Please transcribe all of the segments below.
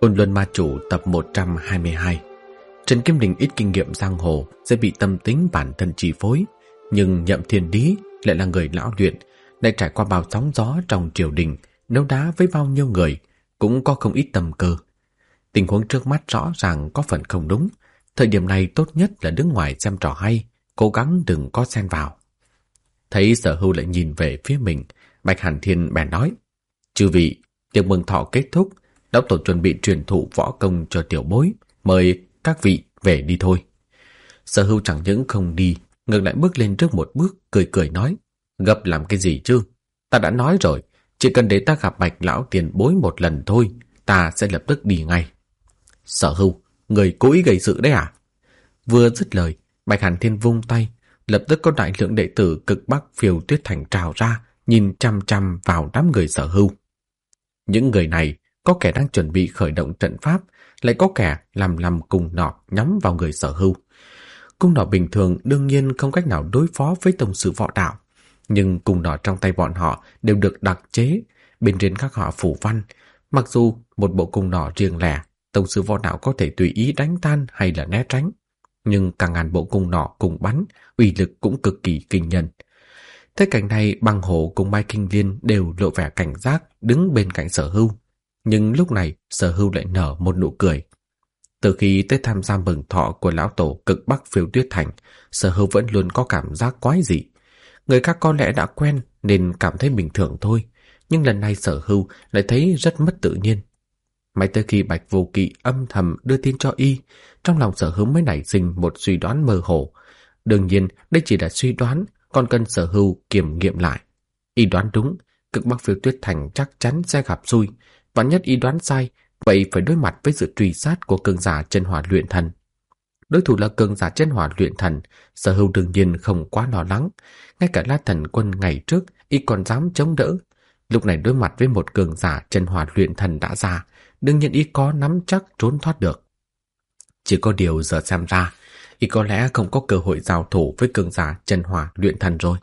Ôn Luân Ma Chủ tập 122. Trần Kim Đình ít kinh nghiệm giang hồ sẽ bị tâm tính bản thân chi phối, nhưng Nhậm Thiên Lý lại là người lão luyện, lại trải qua bao sóng gió trong triều đình, đấu đá với bao nhiêu người, cũng có không ít tâm cơ. Tình huống trước mắt rõ ràng có phần không đúng, thời điểm này tốt nhất là đứng ngoài xem trò hay, cố gắng đừng có xen vào. Thấy Sở Hưu lại nhìn về phía mình, Bạch Hàn Thiên bèn nói: "Chư vị, tiệc mừng thọ kết thúc, lão tổ chuẩn bị truyền thụ võ công cho tiểu bối, mời các vị về đi thôi." Sở Hưu chẳng những không đi, ngược lại bước lên trước một bước, cười cười nói: "Gấp làm cái gì chứ? Ta đã nói rồi, chỉ cần để ta gặp Bạch lão tiền bối một lần thôi, ta sẽ lập tức đi ngay." "Sở Hưu, người cố ý gây sự đấy à?" Vừa dứt lời, Bạch Hàn Thiên vung tay, lập tức có đại lượng đệ tử cực Bắc Phiêu Tuyết Thành trào ra, nhìn chăm chăm vào đám người Sở Hưu. Những người này có kẻ đang chuẩn bị khởi động trận pháp, lại có kẻ làm cung nỏ nhắm vào người Sở Hưu. Cung nỏ bình thường đương nhiên không cách nào đối phó với tông sư võ đạo, nhưng cung nỏ trong tay bọn họ đều được đặc chế, bên trên khắc họa phù văn. Mặc dù một bộ cung nỏ riêng lẻ, tông sư võ đạo có thể tùy ý đánh tan hay là né tránh, nhưng cả ngàn bộ cung nỏ cùng bắn, uy lực cũng cực kỳ kinh nhân. Thế cảnh này, Băng Hổ cùng Mai Kinh Liên đều lộ vẻ cảnh giác, đứng bên cạnh Sở Hưu. Nhưng lúc này, Sở Hưu lại nở một nụ cười. Từ khi tới tham gia mừng thọ của lão tổ cực Bắc Phiêu Tuyết Thành, Sở Hưu vẫn luôn có cảm giác quái dị. Người khác có lẽ đã quen nên cảm thấy bình thường thôi, nhưng lần này Sở Hưu lại thấy rất mất tự nhiên. Mãi tới khi Bạch Vô Kỵ âm thầm đưa tin cho y, trong lòng Sở Hưu mới nảy sinh một suy đoán mơ hồ. Đương nhiên, đây chỉ là suy đoán, còn cần Sở Hưu kiểm nghiệm lại. Y đoán đúng, cực Bắc Phiêu Tuyết Thành chắc chắn sẽ gặp xui, vạn nhất y đoán sai, vậy phải đối mặt với sự truy sát của cường giả chân hỏa luyện thần. Đối thủ là cường giả chân hỏa luyện thần, Sở Hưu đương nhiên không quá lo lắng. Ngay cả La Thần Quân ngày trước, y còn dám chống đỡ. Lúc này đối mặt với một cường giả chân hỏa luyện thần đã ra, đương nhiên y có nắm chắc trốn thoát được. Chỉ có điều giờ xem ra, y có lẽ không có cơ hội giao thủ với cường giả chân hỏa luyện thần rồi.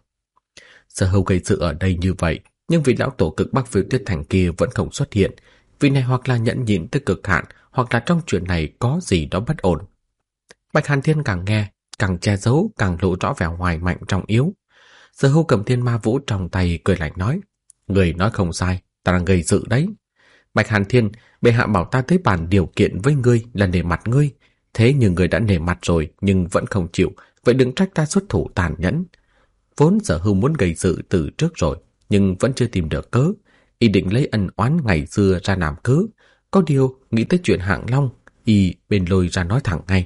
Sở Hưu gây sự ở đây như vậy, nhưng vị lão tổ cực Bắc Phiêu Tuyết Thành kia vẫn không xuất hiện. Vị này hoặc là nhẫn nhịn tới cực hạn, hoặc là trong chuyện này có gì đó bất ổn. Bạch Hàn Thiên càng nghe, càng che giấu, càng lộ rõ vẻ hoài mạnh trong yếu. Sở Hưu cầm Thiên Ma Vũ trong tay, cười lạnh nói: "Người nói không sai, ta đang gây sự đấy. Bạch Hàn Thiên, bệ hạ bảo ta tới bàn điều kiện với ngươi là nể mặt ngươi. Thế nhưng ngươi đã nể mặt rồi nhưng vẫn không chịu, vậy đừng trách ta xuất thủ tàn nhẫn." Vốn Sở Hưu muốn gây sự từ trước rồi, nhưng vẫn chưa tìm được cớ. Y định lấy ân oán ngày xưa ra làm cớ, có điều nghĩ tới chuyện Hạng Long, y bên lôi ra nói thẳng ngay.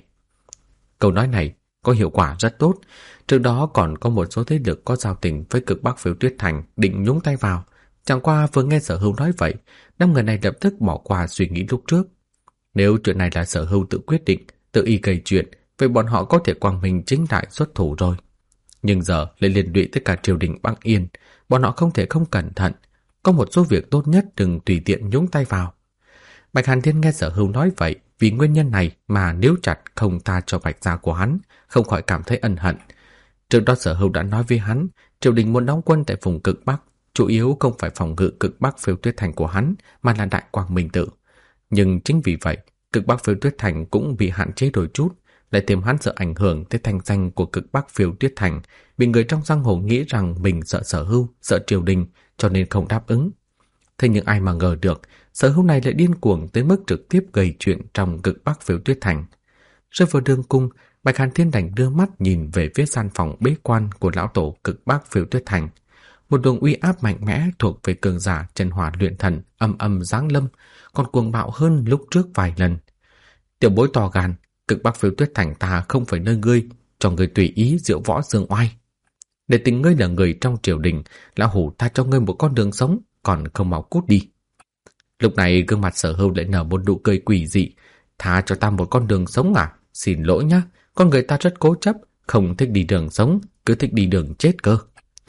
Câu nói này có hiệu quả rất tốt. Trước đó còn có một số thế lực có giao tình với cực Bắc Phiêu Tuyết Thành định nhúng tay vào. Chẳng qua vừa nghe Sở Hưu nói vậy, năm người này lập tức bỏ qua suy nghĩ lúc trước. Nếu chuyện này là Sở Hưu tự quyết định, tự y gây chuyện, vậy bọn họ có thể quang minh chính đại xuất thủ rồi. Nhưng giờ lại liên lụy tới cả triều đình Băng Yên, bọn họ không thể không cẩn thận. Có một số việc tốt nhất đừng tùy tiện nhúng tay vào. Bạch Hàn Thiên nghe Sở Hưu nói vậy, vì nguyên nhân này mà níu chặt không tha cho Bạch gia của hắn, không khỏi cảm thấy ân hận. Trước đó Sở Hưu đã nói với hắn, triều đình muốn đóng quân tại vùng cực Bắc, chủ yếu không phải phòng ngự cực Bắc Phiêu Tuyết Thành của hắn, mà là Đại Quang Minh Tự. Nhưng chính vì vậy, cực Bắc Phiêu Tuyết Thành cũng bị hạn chế đôi chút, lại thêm hắn sợ ảnh hưởng tới thanh danh của cực Bắc Phiêu Tuyết Thành, bị người trong giang hồ nghĩ rằng mình sợ Sở Hưu, sợ triều đình, cho nên không đáp ứng. Thế nhưng ai mà ngờ được, Sở Hưu này lại điên cuồng tới mức trực tiếp gây chuyện trong cực Bắc Phiêu Tuyết Thành. Rơi vào đường cung, Bạch Hàn Thiên đành đưa mắt nhìn về phía gian phòng bế quan của lão tổ cực Bắc Phiêu Tuyết Thành. Một luồng uy áp mạnh mẽ thuộc về cường giả chân hỏa luyện thần âm âm giáng lâm, còn cuồng bạo hơn lúc trước vài lần. "Tiểu bối to gan, cực Bắc Phiêu Tuyết Thành ta không phải nơi ngươi, cho ngươi tùy ý diệu võ dương oai. Để tình ngươi là người trong triều đình, lão hủ tha cho ngươi một con đường sống, còn không mau cút đi." Lúc này gương mặt Sở Hưu lại nở một nụ cười quỷ dị. "Tha cho ta một con đường sống à? Xin lỗi nhá, con người ta rất cố chấp, không thích đi đường sống, cứ thích đi đường chết cơ."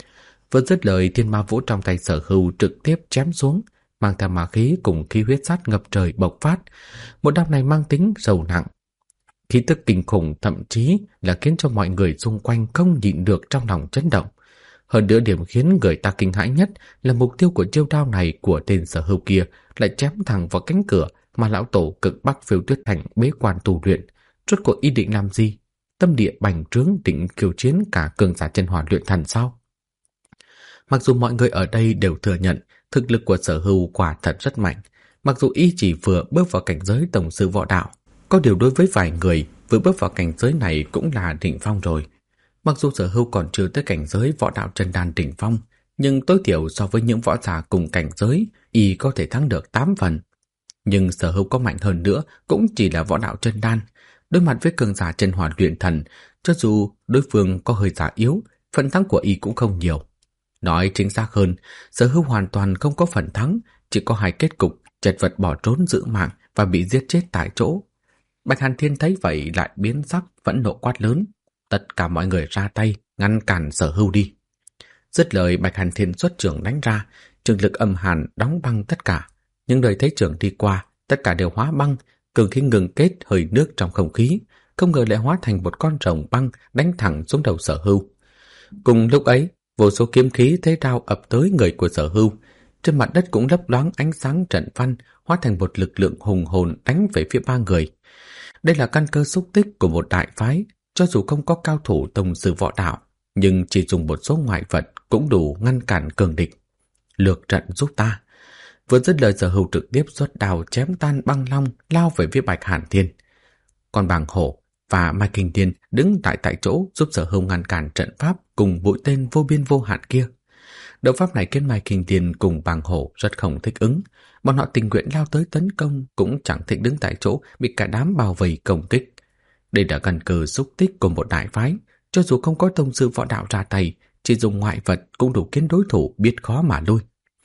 Vừa dứt lời, Thiên Ma Vũ trong tay Sở Hưu trực tiếp chém xuống, mang theo ma khí cùng khí huyết sát ngập trời bộc phát. Một đao này mang tính sâu nặng, khí tức kinh khủng, thậm chí là khiến cho mọi người xung quanh không nhịn được trong lòng chấn động. Hơn nữa, điểm khiến người ta kinh hãi nhất là mục tiêu của chiêu đao này của tên Sở Hưu kia lại chém thẳng vào cánh cửa, mà lão tổ cực Bắc Phiêu Tuyết Thành bế quan tu luyện, rốt cuộc ý định làm gì? Tâm địa bành trướng định khiêu chiến cả cường giả chân hỏa luyện thần sao? Mặc dù mọi người ở đây đều thừa nhận thực lực của Sở Hưu quả thật rất mạnh, mặc dù y chỉ vừa bước vào cảnh giới tổng sư võ đạo, có điều đối với vài người vừa bước vào cảnh giới này cũng là đỉnh phong rồi. Mặc dù Sở Hưu còn chưa tới cảnh giới võ đạo chân đan đỉnh phong, nhưng tối thiểu so với những võ giả cùng cảnh giới, y có thể thắng được 8 phần. Nhưng Sở Hưu có mạnh hơn nữa cũng chỉ là võ đạo chân đan. Đối mặt với cường giả chân hỏa luyện thần, cho dù đối phương có hơi giả yếu, phần thắng của y cũng không nhiều. Nói chính xác hơn, Sở Hưu hoàn toàn không có phần thắng, chỉ có hai kết cục: chật vật bỏ trốn giữ mạng và bị giết chết tại chỗ. Bạch Hàn Thiên thấy vậy lại biến sắc, phẫn nộ quát lớn: tất cả mọi người ra tay, ngăn cản Sở Hưu đi. Dứt lời, Bạch Hàn Thiên xuất trưởng đánh ra, trường lực âm hàn đóng băng tất cả. Nhưng đời thấy trưởng đi qua, tất cả đều hóa băng, cường khí ngừng kết hơi nước trong không khí, không ngờ lại hóa thành một con rồng băng đánh thẳng xuống đầu Sở Hưu. Cùng lúc ấy, vô số kiếm khí thế đao ập tới người của Sở Hưu. Trên mặt đất cũng lấp loáng ánh sáng trận văn, hóa thành một lực lượng hùng hồn đánh về phía ba người. Đây là căn cơ xúc tích của một đại phái, cho dù không có cao thủ tông sư võ đạo, nhưng chỉ dùng một số ngoại vật cũng đủ ngăn cản cường địch. Lược trận giúp ta. Vừa dứt lời, Sở Hưu trực tiếp xuất đao chém tan băng long, lao về phía Bạch Hàn Thiên. Còn Bàng Hổ và Mai Kinh Thiên đứng tại chỗ giúp Sở Hưu ngăn cản trận pháp cùng mũi tên vô biên vô hạn kia. Đấu pháp này khiến Mai Kinh Thiên cùng Bàng Hổ rất không thích ứng. Bọn họ tình nguyện lao tới tấn công, cũng chẳng thích đứng tại chỗ bị cả đám bao vây công kích. Đây là căn cơ xúc tích của một đại phái, cho dù không có tông sư võ đạo ra tay, chỉ dùng ngoại vật cũng đủ khiến đối thủ biết khó mà lui.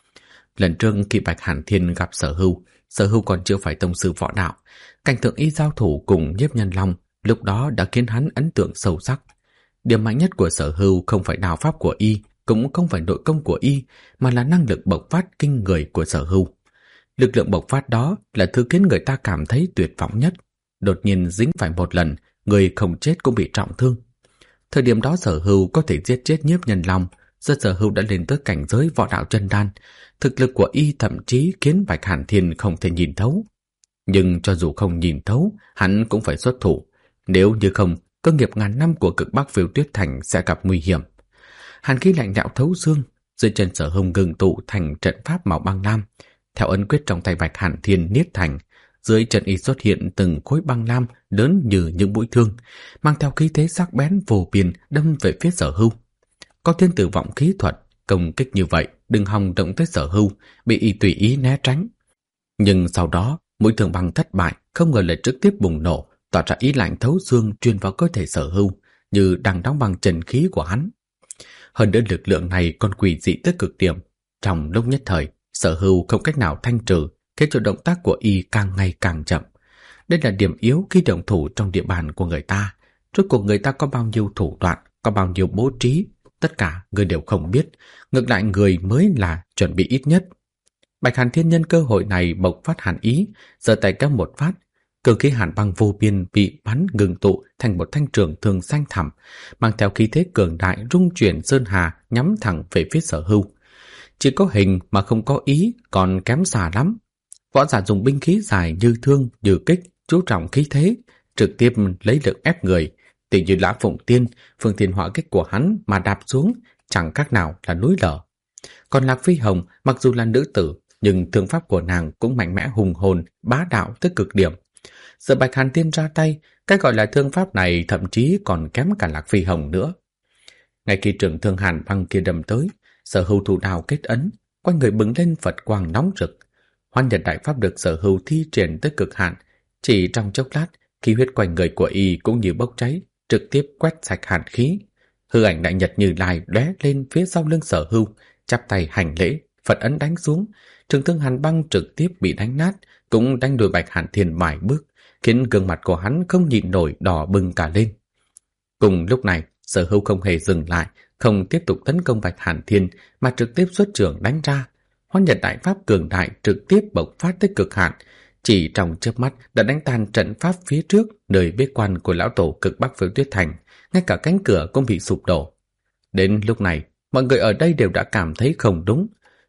Lần trước khi Bạch Hàn Thiên gặp Sở Hưu còn chưa phải tông sư võ đạo, cảnh tượng y giao thủ cùng Nhiếp Nhân Long lúc đó đã khiến hắn ấn tượng sâu sắc. Điểm mạnh nhất của Sở Hưu không phải đao pháp của y, cũng không phải nội công của y, mà là năng lực bộc phát kinh người của Sở Hưu. Lực lượng bộc phát đó là thứ khiến người ta cảm thấy tuyệt vọng nhất. Đột nhiên dính phải một lần, người không chết cũng bị trọng thương. Thời điểm đó Sở Hưu có thể giết chết Nhiếp Nhân Long, giờ Sở Hưu đã lên tới cảnh giới võ đạo chân đan. Thực lực của y thậm chí khiến Bạch Hàn Thiên không thể nhìn thấu. Nhưng cho dù không nhìn thấu, hắn cũng phải xuất thủ. Nếu như không, cơ nghiệp ngàn năm của cực Bắc Phiêu Tuyết Thành sẽ gặp nguy hiểm. Hàn khí lạnh lẽo thấu xương, dưới chân Sở Hưu ngưng tụ thành trận pháp màu băng lam. Theo ấn quyết trong tay Bạch Hàn Thiên niết thành, dưới chân y xuất hiện từng khối băng lam lớn như những mũi thương, mang theo khí thế sắc bén vô biên đâm về phía Sở Hưu. Có thiên tử vọng khí thuật, công kích như vậy đừng hòng động tới Sở Hưu, bị y tùy ý né tránh. Nhưng sau đó, mũi thương băng thất bại, không ngờ lại trực tiếp bùng nổ, tỏa ra ý lạnh thấu xương truyền vào cơ thể Sở Hưu, như đang đóng băng chân khí của hắn. Hơn nữa lực lượng này còn quỷ dị tới cực điểm. Trong lúc nhất thời, Sở Hưu không cách nào thanh trừ, khiến cho động tác của y càng ngày càng chậm. Đây là điểm yếu khi động thủ trong địa bàn của người ta. Rốt cuộc người ta có bao nhiêu thủ đoạn, có bao nhiêu bố trí, tất cả người đều không biết. Ngược lại người mới là chuẩn bị ít nhất. Bạch Hàn Thiên nhân cơ hội này bộc phát hàn ý, giơ tay kéo một phát, cường khí hàn băng vô biên bị bắn ngừng tụ thành một thanh trường thương xanh thẳm, mang theo khí thế cường đại rung chuyển sơn hà nhắm thẳng về phía Sở Hưu. Chỉ có hình mà không có ý, còn kém xa lắm. Võ giả dùng binh khí dài như thương, như kích, chú trọng khí thế, trực tiếp lấy lực ép người. Tỷ như Lã Phụng Tiên, phương thiên hỏa kích của hắn mà đạp xuống, chẳng khác nào là núi lở. Còn Lạc Phi Hồng, mặc dù là nữ tử, nhưng thương pháp của nàng cũng mạnh mẽ hùng hồn, bá đạo tới cực điểm. Giờ Bạch Hàn Thiên ra tay, cái gọi là thương pháp này thậm chí còn kém cả Lạc Phi Hồng nữa. Ngay khi trường thương hàn băng kia đâm tới, Sở Hưu thủ đao kết ấn, quanh người bừng lên Phật quang nóng rực. Hoan Nhật đại pháp được Sở Hưu thi triển tới cực hạn, chỉ trong chốc lát, khí huyết quanh người của y cũng như bốc cháy, trực tiếp quét sạch hàn khí. Hư ảnh đại nhật Như Lai lóe lên phía sau lưng Sở Hưu, chắp tay hành lễ, Phật ấn đánh xuống, trường thương hàn băng trực tiếp bị đánh nát, cũng đánh đuổi Bạch Hàn Thiên vài bước, khiến gương mặt của hắn không nhịn nổi đỏ bừng cả lên. Cùng lúc này, Sở Hưu không hề dừng lại, không tiếp tục tấn công Bạch Hàn Thiên mà trực tiếp xuất trưởng đánh ra. Hoan Nhật đại pháp cường đại trực tiếp bộc phát tới cực hạn, chỉ trong chớp mắt đã đánh tan trận pháp phía trước nơi bế quan của lão tổ cực Bắc Phiêu Tuyết Thành, ngay cả cánh cửa cũng bị sụp đổ. Đến lúc này, mọi người ở đây đều đã cảm thấy không đúng.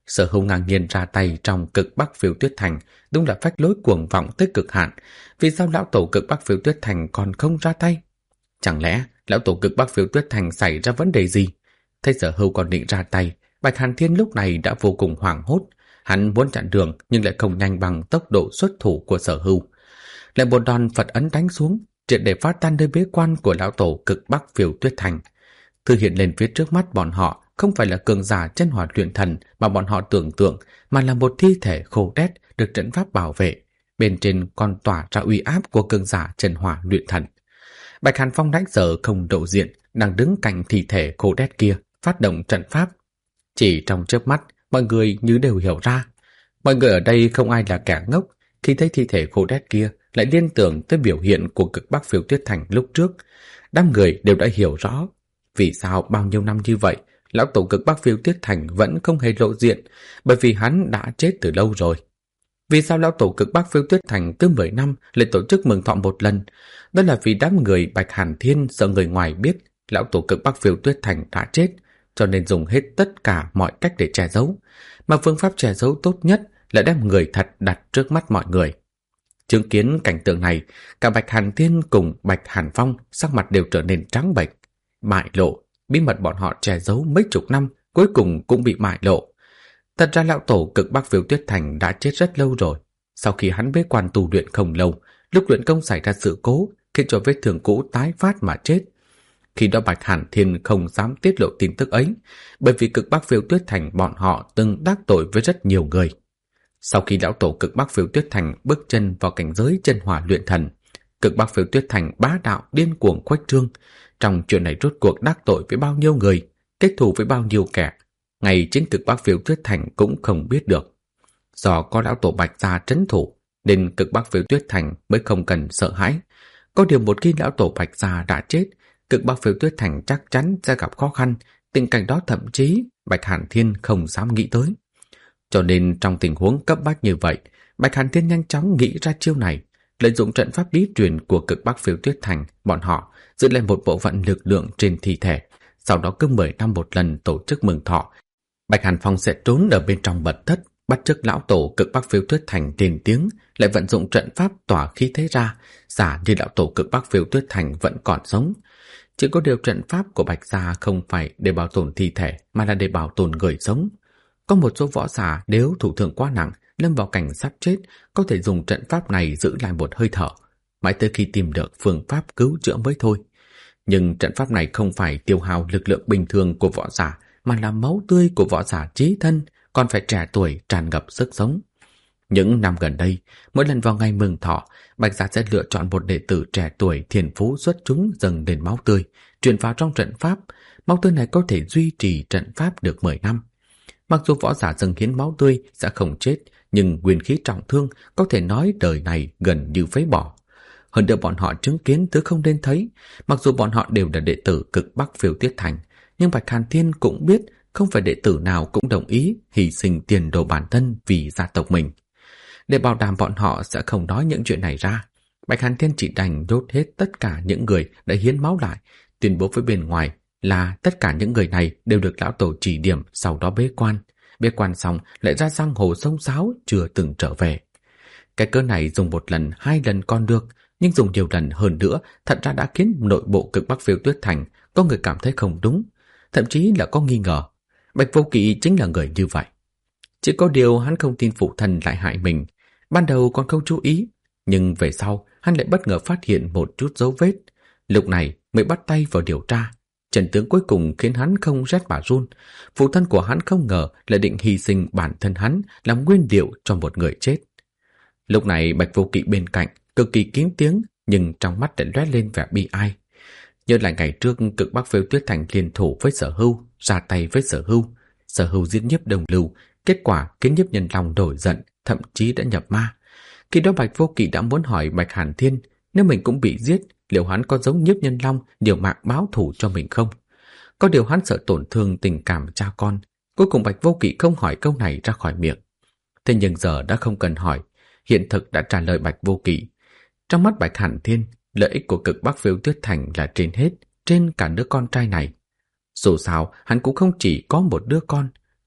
Sở Hưu ngang nhiên ra tay trong Cực Bắc Phiêu Tuyết Thành đúng là phách lối cuồng vọng tới cực hạn. Vì sao lão tổ Cực Bắc Phiêu Tuyết Thành còn không ra tay? Chẳng lẽ lão tổ Cực Bắc Phiêu Tuyết Thành xảy ra vấn đề gì? Thấy Sở Hưu còn định ra tay, Bạch Hàn Thiên lúc này đã vô cùng hoảng hốt. Hắn muốn chặn đường nhưng lại không nhanh bằng tốc độ xuất thủ của Sở Hưu. Lại một đòn Phật ấn đánh xuống, triệt để phá tan nơi bế quan của lão tổ Cực Bắc Phiêu Tuyết Thành. Thứ hiện lên phía trước mắt bọn họ không phải là cường giả chân hỏa luyện thần mà bọn họ tưởng tượng, mà là một thi thể khô đét được trận pháp bảo vệ, bên trên còn tỏa ra uy áp của cường giả chân hỏa luyện thần. Bạch Hàn Phong nãy giờ không lộ diện, đang đứng cạnh thi thể khô đét kia, phát động trận pháp. Chỉ trong chớp mắt, mọi người như đều hiểu ra. Mọi người ở đây không ai là kẻ ngốc, khi thấy thi thể khô đét kia lại liên tưởng tới biểu hiện của Cực Bắc Phiêu Tuyết Thành lúc trước. Đám người đều đã hiểu rõ vì sao bao nhiêu năm như vậy lão tổ Cực Bắc Phiêu Tuyết Thành vẫn không hề lộ diện, bởi vì hắn đã chết từ lâu rồi. Vì sao lão tổ Cực Bắc Phiêu Tuyết Thành cứ 10 năm lại tổ chức mừng thọ một lần? Đó là vì đám người Bạch Hàn Thiên sợ người ngoài biết lão tổ Cực Bắc Phiêu Tuyết Thành đã chết, cho nên dùng hết tất cả mọi cách để che giấu. Mà phương pháp che giấu tốt nhất là đem người thật đặt trước mắt mọi người. Chứng kiến cảnh tượng này, cả Bạch Hàn Thiên cùng Bạch Hàn Phong sắc mặt đều trở nên trắng bệch. Bại lộ, bí mật bọn họ che giấu mấy chục năm cuối cùng cũng bị bại lộ. Thật ra lão tổ Cực Bắc Phiêu Tuyết Thành đã chết rất lâu rồi. Sau khi hắn bế quan tu luyện không lâu, lúc luyện công xảy ra sự cố, khiến cho vết thương cũ tái phát mà chết. Khi đó Bạch Hàn Thiên không dám tiết lộ tin tức ấy, bởi vì Cực Bắc Phiêu Tuyết Thành bọn họ từng đắc tội với rất nhiều người. Sau khi lão tổ Cực Bắc Phiêu Tuyết Thành bước chân vào cảnh giới chân hỏa luyện thần, Cực Bắc Phiêu Tuyết Thành bá đạo điên cuồng khuếch trương. Trong chuyện này rốt cuộc đắc tội với bao nhiêu người, kết thù với bao nhiêu kẻ, ngay chính Cực Bắc Phiêu Tuyết Thành cũng không biết được. Do có lão tổ Bạch gia trấn thủ, nên Cực Bắc Phiêu Tuyết Thành mới không cần sợ hãi. Có điều một khi lão tổ Bạch gia đã chết, Cực Bắc Phiêu Tuyết Thành chắc chắn sẽ gặp khó khăn. Tình cảnh đó thậm chí Bạch Hàn Thiên không dám nghĩ tới. Cho nên trong tình huống cấp bách như vậy, Bạch Hàn Thiên nhanh chóng nghĩ ra chiêu này, lợi dụng trận pháp bí truyền của Cực Bắc Phiêu Tuyết Thành, bọn họ giữ lên một bộ phận lực lượng trên thi thể, sau đó cứ 10 năm một lần tổ chức mừng thọ. Bạch Hàn Phong sẽ trốn ở bên trong mật thất, bắt chước lão tổ Cực Bắc Phiêu Tuyết Thành tên tiếng, lại vận dụng trận pháp tỏa khí thế ra, giả như lão tổ Cực Bắc Phiêu Tuyết Thành vẫn còn sống. Chỉ có điều trận pháp của Bạch gia không phải để bảo tồn thi thể, mà là để bảo tồn người sống. Có một số võ giả nếu thụ thương quá nặng, lâm vào cảnh sắp chết, có thể dùng trận pháp này giữ lại một hơi thở, mãi tới khi tìm được phương pháp cứu chữa mới thôi. Nhưng trận pháp này không phải tiêu hao lực lượng bình thường của võ giả, mà là máu tươi của võ giả chí thân, còn phải trẻ tuổi tràn ngập sức sống. Những năm gần đây, mỗi lần vào ngày mừng thọ, Bạch gia sẽ lựa chọn một đệ tử trẻ tuổi thiên phú xuất chúng dâng lên máu tươi, truyền vào trong trận pháp. Máu tươi này có thể duy trì trận pháp được 10 năm. Mặc dù võ giả dâng hiến máu tươi sẽ không chết, nhưng nguyên khí trọng thương có thể nói đời này gần như phế bỏ. Hơn nữa bọn họ chứng kiến thứ không nên thấy. Mặc dù bọn họ đều là đệ tử Cực Bắc Phiêu Tuyết Thành, nhưng Bạch Hàn Thiên cũng biết không phải đệ tử nào cũng đồng ý hy sinh tiền đồ bản thân vì gia tộc mình. Để bảo đảm bọn họ sẽ không nói những chuyện này ra, Bạch Hàn Thiên chỉ đành nhốt hết tất cả những người đã hiến máu lại, tuyên bố với bên ngoài là tất cả những người này đều được lão tổ chỉ điểm, sau đó bế quan. Bế quan xong lại ra giang hồ sông sáo, chưa từng trở về. Cái cớ này dùng một lần, hai lần còn được, nhưng dùng nhiều lần hơn nữa thật ra đã khiến nội bộ Cực Bắc Phiêu Tuyết Thành có người cảm thấy không đúng, thậm chí là có nghi ngờ. Bạch Vô Kỵ chính là người như vậy. Chỉ có điều hắn không tin phụ thân lại hại mình. Ban đầu còn không chú ý, nhưng về sau hắn lại bất ngờ phát hiện một chút dấu vết. Lúc này mới bắt tay vào điều tra. Trận tướng cuối cùng khiến hắn không rét mà run. Phụ thân của hắn không ngờ lại định hy sinh bản thân hắn làm nguyên liệu cho một người chết. Lúc này Bạch Vô Kỵ bên cạnh cực kỳ kín tiếng, nhưng trong mắt lại lóe lên vẻ bi ai. Nhớ lại ngày trước Cực Bắc Phiêu Tuyết Thành liên thủ với Sở Hưu, ra tay với Sở Hưu. Sở Hưu giết Nhiếp Đồng Lưu, kết quả khiến Nhiếp Nhân Long nổi giận, thậm chí đã nhập ma. Khi đó Bạch Vô Kỵ đã muốn hỏi Bạch Hàn Thiên, nếu mình cũng bị giết, liệu hắn có giống Nhiếp Nhân Long liều mạng báo thù cho mình không? Có điều hắn sợ tổn thương tình cảm cha con. Cuối cùng Bạch Vô Kỵ không hỏi câu này ra khỏi miệng. Thế nhưng giờ đã không cần hỏi, hiện thực đã trả lời Bạch Vô Kỵ. Trong mắt Bạch Hàn Thiên, lợi ích của Cực Bắc Phiêu Tuyết Thành là trên hết, trên cả đứa con trai này. Dù sao, hắn cũng không chỉ có một đứa con.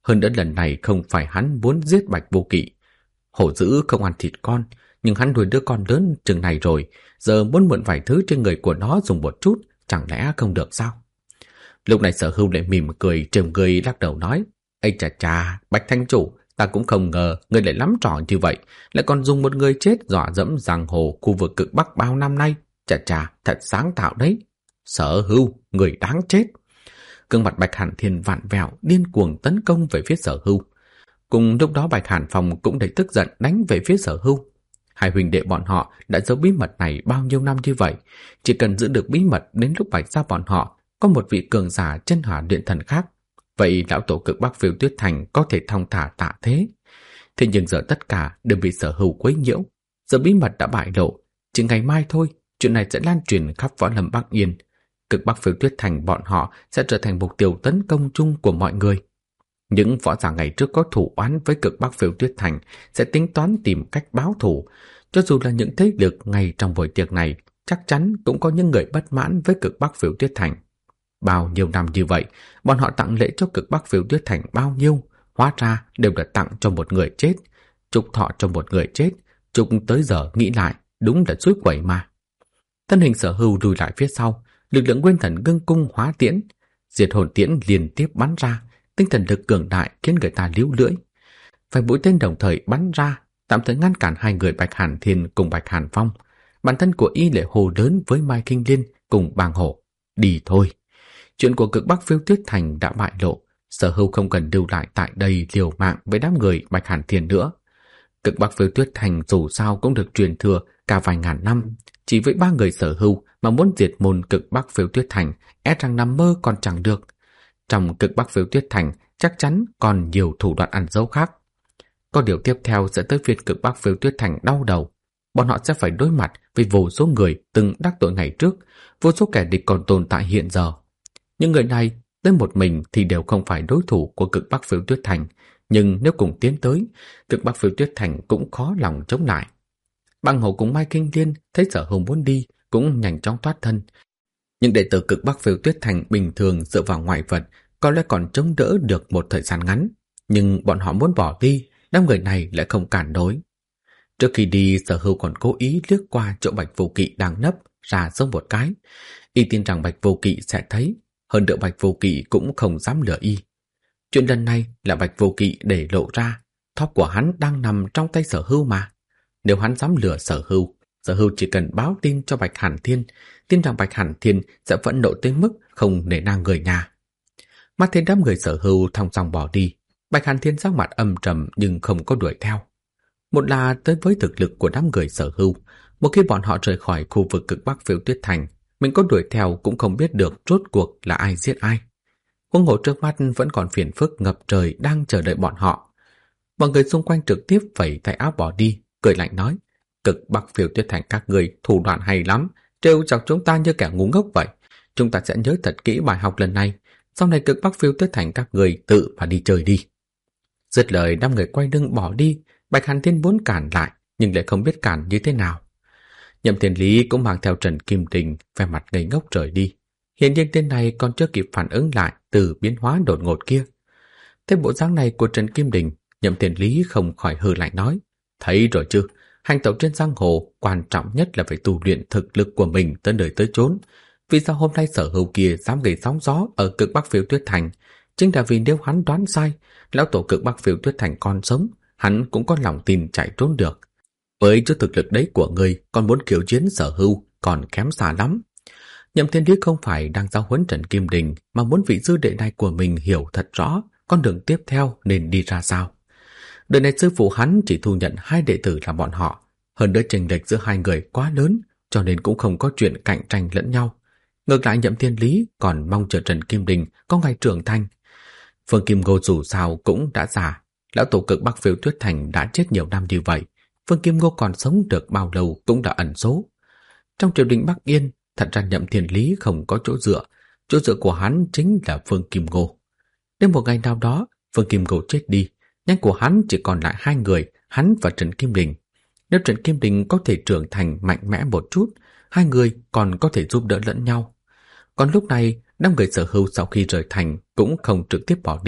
Hơn nữa lần này không phải hắn muốn giết Bạch Vô Kỵ. Hổ dữ không ăn thịt con, nhưng hắn nuôi đứa con lớn chừng này rồi, giờ muốn mượn vài thứ trên người của nó dùng một chút, chẳng lẽ không được sao? Lúc này Sở Hưu lại mỉm cười, trêu người lắc đầu nói: "Ây chà chà, Bạch Thanh Chủ, ta cũng không ngờ người lại lắm trò như vậy, lại còn dùng một người chết dọa dẫm giang hồ khu vực cực Bắc bao năm nay. Chà chà, thật sáng tạo đấy. Sở Hưu, người đáng chết." Gương mặt Bạch Hàn Thiên vặn vẹo, điên cuồng tấn công về phía Sở Hưu. Cùng lúc đó Bạch Hàn Phong cũng đầy tức giận đánh về phía Sở Hưu. Hai huynh đệ bọn họ đã giấu bí mật này bao nhiêu năm như vậy, chỉ cần giữ được bí mật đến lúc Bạch gia bọn họ có một vị cường giả chân hỏa luyện thần khác, vậy lão tổ cực Bắc Phiêu Tuyết Thành có thể thong thả tạ thế. Thế nhưng giờ tất cả đều bị Sở Hưu quấy nhiễu, giờ bí mật đã bại lộ, chỉ ngày mai thôi, chuyện này sẽ lan truyền khắp võ lâm Bắc Yên. Cực Bắc Phiêu Tuyết Thành bọn họ sẽ trở thành mục tiêu tấn công chung của mọi người. Những võ giả ngày trước có thủ oán với Cực Bắc Phiêu Tuyết Thành sẽ tính toán tìm cách báo thù. Cho dù là những thế lực ngay trong buổi tiệc này, chắc chắn cũng có những người bất mãn với Cực Bắc Phiêu Tuyết Thành. Bao nhiêu năm như vậy, bọn họ tặng lễ cho Cực Bắc Phiêu Tuyết Thành bao nhiêu, hóa ra đều là tặng cho một người chết, chúc thọ cho một người chết, chúc tới giờ nghĩ lại, đúng là suối quẩy mà. Thân hình Sở Hưu lùi lại phía sau, lực lượng nguyên thần ngưng cung hóa tiễn, diệt hồn tiễn liên tiếp bắn ra, tinh thần lực cường đại khiến người ta líu lưỡi. Vài mũi tên đồng thời bắn ra, tạm thời ngăn cản hai người Bạch Hàn Thiên cùng Bạch Hàn Phong. Bản thân của y lại hồ lớn với Mai Kinh Liên cùng Bàng Hổ: "Đi thôi." Chuyện của Cực Bắc Phiêu Tuyết Thành đã bại lộ, Sở Hưu không cần lưu lại tại đây liều mạng với đám người Bạch Hàn Thiên nữa. Cực Bắc Phiêu Tuyết Thành dù sao cũng được truyền thừa cả vài ngàn năm, chỉ với 3 người Sở Hưu mà muốn diệt môn Cực Bắc Phiêu Tuyết Thành e rằng nằm mơ còn chẳng được. Trong Cực Bắc Phiêu Tuyết Thành chắc chắn còn nhiều thủ đoạn ăn dấu khác. Có điều tiếp theo sẽ tới việc Cực Bắc Phiêu Tuyết Thành đau đầu. Bọn họ sẽ phải đối mặt với vô số người từng đắc tội ngày trước, vô số kẻ địch còn tồn tại hiện giờ. Những người này tới một mình thì đều không phải đối thủ của Cực Bắc Phiêu Tuyết Thành, nhưng nếu cùng tiến tới, Cực Bắc Phiêu Tuyết Thành cũng khó lòng chống lại. Bàng Hổ cùng Mai Kinh Liên thấy Sở Hưu muốn đi cũng nhanh chóng thoát thân. Những đệ tử Cực Bắc Phiêu Tuyết Thành bình thường dựa vào ngoại vật có lẽ còn chống đỡ được một thời gian ngắn, nhưng bọn họ muốn bỏ đi, đám người này lại không cản đối. Trước khi đi, Sở Hưu còn cố ý liếc qua chỗ Bạch Vô Kỵ đang nấp ra giống một cái. Y tin rằng Bạch Vô Kỵ sẽ thấy, hơn nữa Bạch Vô Kỵ cũng không dám lừa y. Chuyện lần này là Bạch Vô Kỵ để lộ ra, thóp của hắn đang nằm trong tay Sở Hưu mà. Nếu hắn dám lừa Sở Hưu chỉ cần báo tin cho Bạch Hàn Thiên, tin rằng Bạch Hàn Thiên sẽ phẫn nộ tới mức không nể nang người nhà. Mắt thấy đám người Sở Hưu thong dong bỏ đi, Bạch Hàn Thiên sắc mặt âm trầm nhưng không có đuổi theo. Một là tới với thực lực của đám người Sở Hưu, một khi bọn họ rời khỏi khu vực Cực Bắc Phiêu Tuyết Thành, mình có đuổi theo cũng không biết được rốt cuộc là ai giết ai. Huống hồ trước mắt vẫn còn phiền phức ngập trời đang chờ đợi bọn họ. Mọi người xung quanh trực tiếp phẩy tay áo bỏ đi, cười lạnh nói: "Cực Bắc Phiêu Tuyết Thành các người thủ đoạn hay lắm, trêu chọc chúng ta như kẻ ngu ngốc vậy. Chúng ta sẽ nhớ thật kỹ bài học lần này, sau này Cực Bắc Phiêu Tuyết Thành các người tự mà đi chơi đi." Dứt lời, đám người quay lưng bỏ đi. Bạch Hàn Thiên muốn cản lại nhưng lại không biết cản như thế nào. Nhậm Thiên Lý cũng mang theo Trần Kim Đình, vẻ mặt ngây ngốc rời đi. Hiện nhiên tên này còn chưa kịp phản ứng lại từ biến hóa đột ngột kia. Thấy bộ dáng này của Trần Kim Đình, Nhậm Thiên Lý không khỏi hừ lạnh nói: "Thấy rồi chứ, hành tẩu trên giang hồ quan trọng nhất là phải tu luyện thực lực của mình tới nơi tới chốn. Vì sao hôm nay Sở Hưu kia dám gây sóng gió ở Cực Bắc Phiêu Tuyết Thành? Chính là vì nếu hắn đoán sai, lão tổ Cực Bắc Phiêu Tuyết Thành còn sống, hắn cũng có lòng tin chạy trốn được. Với chút thực lực đấy của ngươi, còn muốn khiêu chiến Sở Hưu còn kém xa lắm." Nhậm Thiên Lý không phải đang giáo huấn Trần Kim Đình, mà muốn vị sư đệ này của mình hiểu thật rõ con đường tiếp theo nên đi ra sao. Đời này sư phụ hắn chỉ thu nhận 2 đệ tử là bọn họ, hơn nữa chênh lệch giữa 2 người quá lớn, cho nên cũng không có chuyện cạnh tranh lẫn nhau. Ngược lại Nhậm Thiên Lý còn mong chờ Trần Kim Đình có ngày trưởng thành. Phương Kim Ngô dù sao cũng đã già, lão tổ Cực Bắc Phiêu Tuyết Thành đã chết nhiều năm như vậy, Phương Kim Ngô còn sống được bao lâu cũng đã ẩn số. Trong triều đình Bắc Yên, thật ra Nhậm Thiên Lý không có chỗ dựa của hắn chính là Phương Kim Ngô. Đến một ngày nào đó, Phương Kim Ngô chết đi, nhánh của hắn chỉ còn lại 2 người, hắn và Trần Kim Đình. Nếu Trần Kim Đình có thể trưởng thành mạnh mẽ một chút, 2 người còn có thể giúp đỡ lẫn nhau. Còn lúc này, đám người Sở Hưu sau khi rời thành cũng không trực tiếp bỏ đi,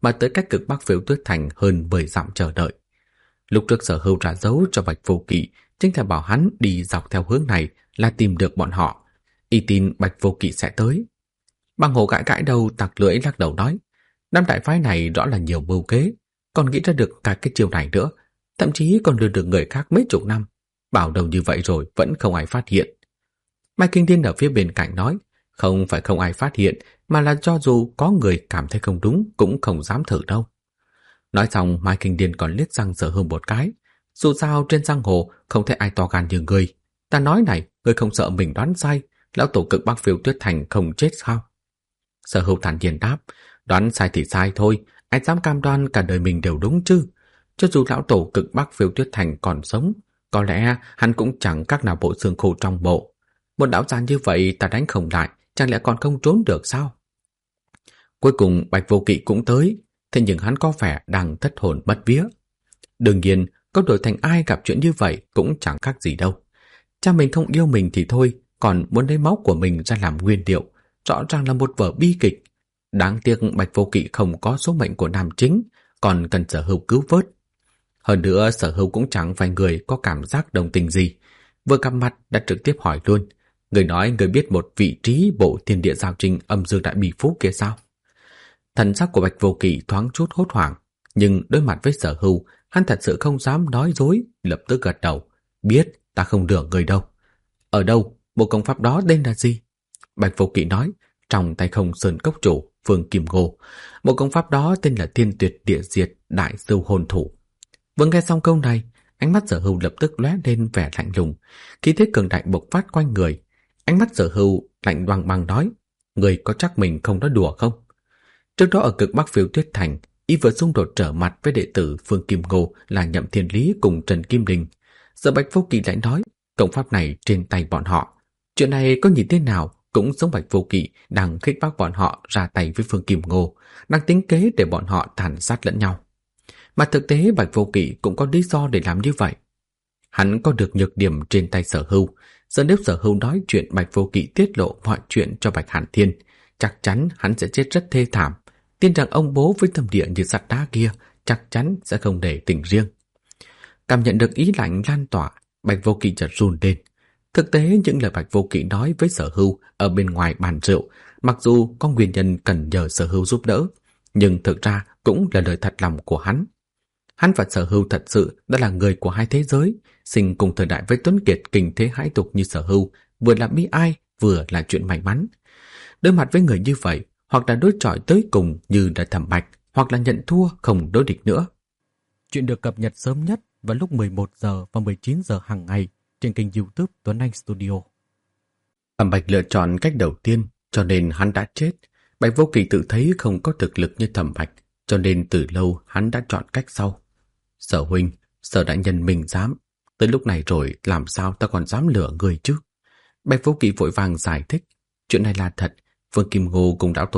mà tới cách cực Bắc Phiêu Tuyết Thành hơn 10 dặm chờ đợi. Lúc trước Sở Hưu trả dấu cho Bạch Vô Kỵ chính là bảo hắn đi dọc theo hướng này là tìm được bọn họ. Y tin Bạch Vô Kỵ sẽ tới. Băng Hổ gãi gãi đầu, tặc lưỡi lắc đầu nói, năm đại phái này rõ là nhiều mưu kế, còn nghĩ ra được cả cái chiều này nữa, thậm chí còn lừa được người khác mấy chục năm. Bảo đầu như vậy rồi vẫn không ai phát hiện. Mai Kinh Thiên ở phía bên cạnh nói, không phải không ai phát hiện, mà là cho dù có người cảm thấy không đúng cũng không dám thử đâu. Nói xong, Mai Kinh Thiên còn liếc răng Sở Hưu một cái. Dù sao trên giang hồ không thể ai to gan như ngươi. Ta nói này, ngươi không sợ mình đoán sai, lão tổ cực Bắc Phiêu Tuyết Thành không chết sao? Sở Hưu thản nhiên đáp, đoán sai thì sai thôi, ai dám cam đoan cả đời mình đều đúng chứ? Cho dù lão tổ cực Bắc Phiêu Tuyết Thành còn sống, có lẽ hắn cũng chẳng các nào bộ xương khô trong bộ. Một đạo giàn như vậy ta đánh không lại, chẳng lẽ còn không trốn được sao? Cuối cùng Bạch Vô Kỵ cũng tới, thế nhưng hắn có vẻ đang thất hồn bất vía. Đương nhiên, có đổi thành ai gặp chuyện như vậy cũng chẳng khác gì đâu. Cha mình không yêu mình thì thôi, còn muốn lấy máu của mình ra làm nguyên liệu, rõ ràng là một vở bi kịch. Đáng tiếc Bạch Vô Kỵ không có số mệnh của nam chính, còn cần Sở Hưu cứu vớt. Hơn nữa Sở Hưu cũng chẳng phải người có cảm giác đồng tình gì. Vừa gặp mặt đã trực tiếp hỏi luôn, người nói người biết một vị trí bộ thiên địa giao trình âm dương đại bì phú kia sao? Thần sắc của Bạch Vô Kỵ thoáng chút hốt hoảng, nhưng đối mặt với Sở Hưu, hắn thật sự không dám nói dối, lập tức gật đầu. Biết, ta không lừa người đâu. Ở đâu? Bộ công pháp đó tên là gì? Bạch Vô Kỵ nói, trong tay không sơn cốc chủ, Phương Kim Ngô. Bộ công pháp đó tên là Thiên Tuyệt Địa Diệt Đại Sưu Hồn Thủ. Vừa nghe xong câu này, ánh mắt Sở Hưu lập tức lóe lên vẻ lạnh lùng, khí thế cường đại bộc phát quanh người. Ánh mắt Sở Hưu lạnh băng băng nói, người có chắc mình không nói đùa không? Trước đó ở cực Bắc Phiêu Tuyết Thành, y vừa xung đột trở mặt với đệ tử Phương Kim Ngô là Nhậm Thiên Lý cùng Trần Kim Đình. Giờ Bạch Vô Kỵ lại nói, công pháp này trên tay bọn họ. Chuyện này có nhìn thế nào cũng giống Bạch Vô Kỵ đang khích bác bọn họ ra tay với Phương Kim Ngô, đang tính kế để bọn họ tàn sát lẫn nhau. Mà thực tế Bạch Vô Kỵ cũng có lý do để làm như vậy. Hắn có được nhược điểm trên tay Sở Hưu, giờ nếu Sở Hưu nói chuyện Bạch Vô Kỵ tiết lộ mọi chuyện cho Bạch Hàn Thiên, chắc chắn hắn sẽ chết rất thê thảm. Tin rằng ông bố với tâm địa như sắt đá kia chắc chắn sẽ không để tình riêng. Cảm nhận được ý lạnh lan tỏa, Bạch Vô Kỵ chợt run lên. Thực tế những lời Bạch Vô Kỵ nói với Sở Hưu ở bên ngoài bàn rượu, mặc dù có nguyên nhân cần nhờ Sở Hưu giúp đỡ, nhưng thực ra cũng là lời thật lòng của hắn. Hắn và Sở Hưu thật sự đã là người của hai thế giới, sinh cùng thời đại với tuấn kiệt kinh thế hãi tục như Sở Hưu, vừa là bi ai, vừa là chuyện may mắn. Đối mặt với người như vậy, hoặc là đối chọi tới cùng như là Thẩm Bạch, hoặc là nhận thua không đối địch nữa. Chuyện được cập nhật sớm nhất vào lúc 11 giờ và 19 giờ hàng ngày trên kênh YouTube Tuấn Anh Studio. Thẩm Bạch lựa chọn cách đầu tiên, cho nên hắn đã chết. Bạch Vô Kỵ tự thấy không có thực lực như Thẩm Bạch, cho nên từ lâu hắn đã chọn cách sau. Sở huynh, Sở đại nhân mình dám. Tới lúc này rồi làm sao ta còn dám lừa người chứ? Bạch Vô Kỵ vội vàng giải thích. Chuyện này là thật. Phương Kim Ngô cùng lão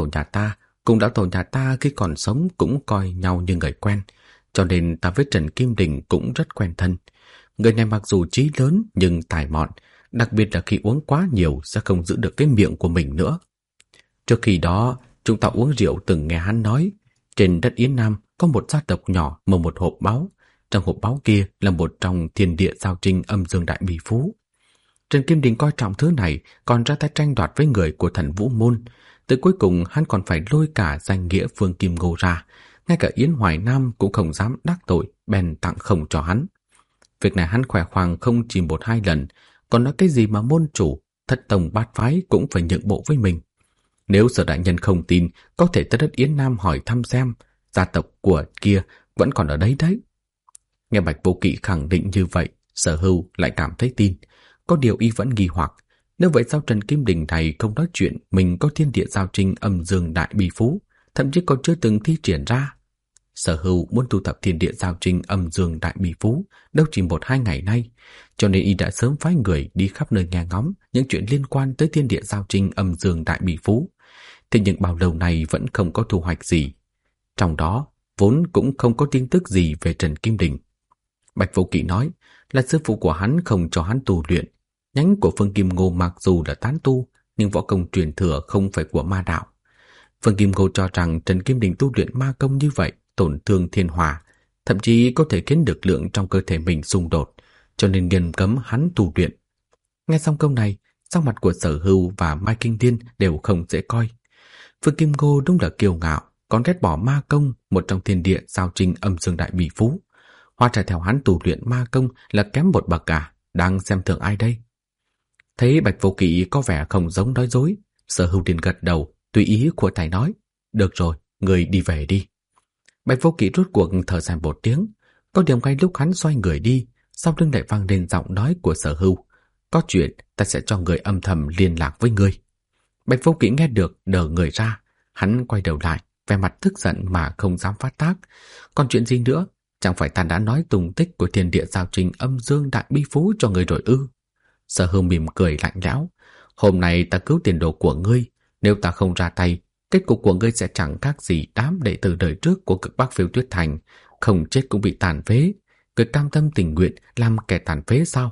tổ nhà ta khi còn sống cũng coi nhau như người quen. Cho nên ta với Trần Kim Đình cũng rất quen thân. Người này mặc dù trí lớn nhưng tài mọn, đặc biệt là khi uống quá nhiều sẽ không giữ được cái miệng của mình nữa. Trước khi đó, chúng ta uống rượu từng nghe hắn nói, trên đất Yến Nam có một gia tộc nhỏ mở một hộp báu. Trong hộp báu kia là một trong thiên địa giao trinh âm dương đại bì phú. Trần Kim Đình coi trọng thứ này, còn ra tay tranh đoạt với người của Thần Vũ Môn. Tới cuối cùng hắn còn phải lôi cả danh nghĩa Phương Kim Ngô ra. Ngay cả Yến Hoài Nam cũng không dám đắc tội, bèn tặng không cho hắn. Việc này hắn khỏe khoang không chỉ một hai lần, còn nói cái gì mà môn chủ, thất tông bát phái cũng phải nhượng bộ với mình. Nếu Sở đại nhân không tin, có thể tới đất Yến Nam hỏi thăm xem, gia tộc của kia vẫn còn ở đấy đấy. Nghe Bạch Vô Kỵ khẳng định như vậy, Sở Hưu lại cảm thấy tin. Có điều y vẫn nghi hoặc, nếu vậy sao Trần Kim Đình này không nói chuyện mình có thiên địa giao trinh âm dương đại bì phú, thậm chí còn chưa từng thi triển ra. Sở Hưu muốn thu thập thiên địa giao trinh âm dương đại bì phú đâu chỉ 1-2 ngày nay, cho nên y đã sớm phái người đi khắp nơi nghe ngóng những chuyện liên quan tới thiên địa giao trinh âm dương đại bì phú. Thế nhưng bao lâu này vẫn không có thu hoạch gì. Trong đó vốn cũng không có tin tức gì về Trần Kim Đình. Bạch Vô Kỵ nói là sư phụ của hắn không cho hắn tu luyện. Nhánh của Phương Kim Ngô mặc dù là tán tu, nhưng võ công truyền thừa không phải của ma đạo. Phương Kim Ngô cho rằng Trần Kim Đình tu luyện ma công như vậy tổn thương thiên hỏa, thậm chí có thể khiến lực lượng trong cơ thể mình xung đột, cho nên nghiêm cấm hắn tu luyện. Nghe xong câu này, sắc mặt của Sở Hưu và Mai Kinh Thiên đều không dễ coi. Phương Kim Ngô đúng là kiêu ngạo, còn ghét bỏ ma công, một trong thiên địa giao trinh âm dương đại bỉ phú. Hóa ra theo hắn tu luyện ma công là kém một bậc cả, đang xem thường ai đây? Thấy Bạch Vô Kỵ có vẻ không giống nói dối, Sở Hưu liền gật đầu, tùy ý của thầy nói, được rồi, người đi về đi. Bạch Vô Kỵ rốt cuộc thở dài một tiếng, có điều ngay lúc hắn xoay người đi, sau lưng lại vang lên giọng nói của Sở Hưu, có chuyện ta sẽ cho người âm thầm liên lạc với ngươi. Bạch Vô Kỵ nghe được đờ người ra, hắn quay đầu lại, vẻ mặt tức giận mà không dám phát tác. Còn chuyện gì nữa? Chẳng phải ta đã nói tung tích của thiên địa giao trình âm dương đại bi phú cho người rồi ư? Sở Hưu mỉm cười lạnh lẽo, hôm nay ta cứu tiền đồ của ngươi, nếu ta không ra tay, kết cục của ngươi sẽ chẳng khác gì đám đệ tử đời trước của Cực Bắc Phiêu Tuyết Thành, không chết cũng bị tàn phế. Người cam tâm tình nguyện làm kẻ tàn phế sao?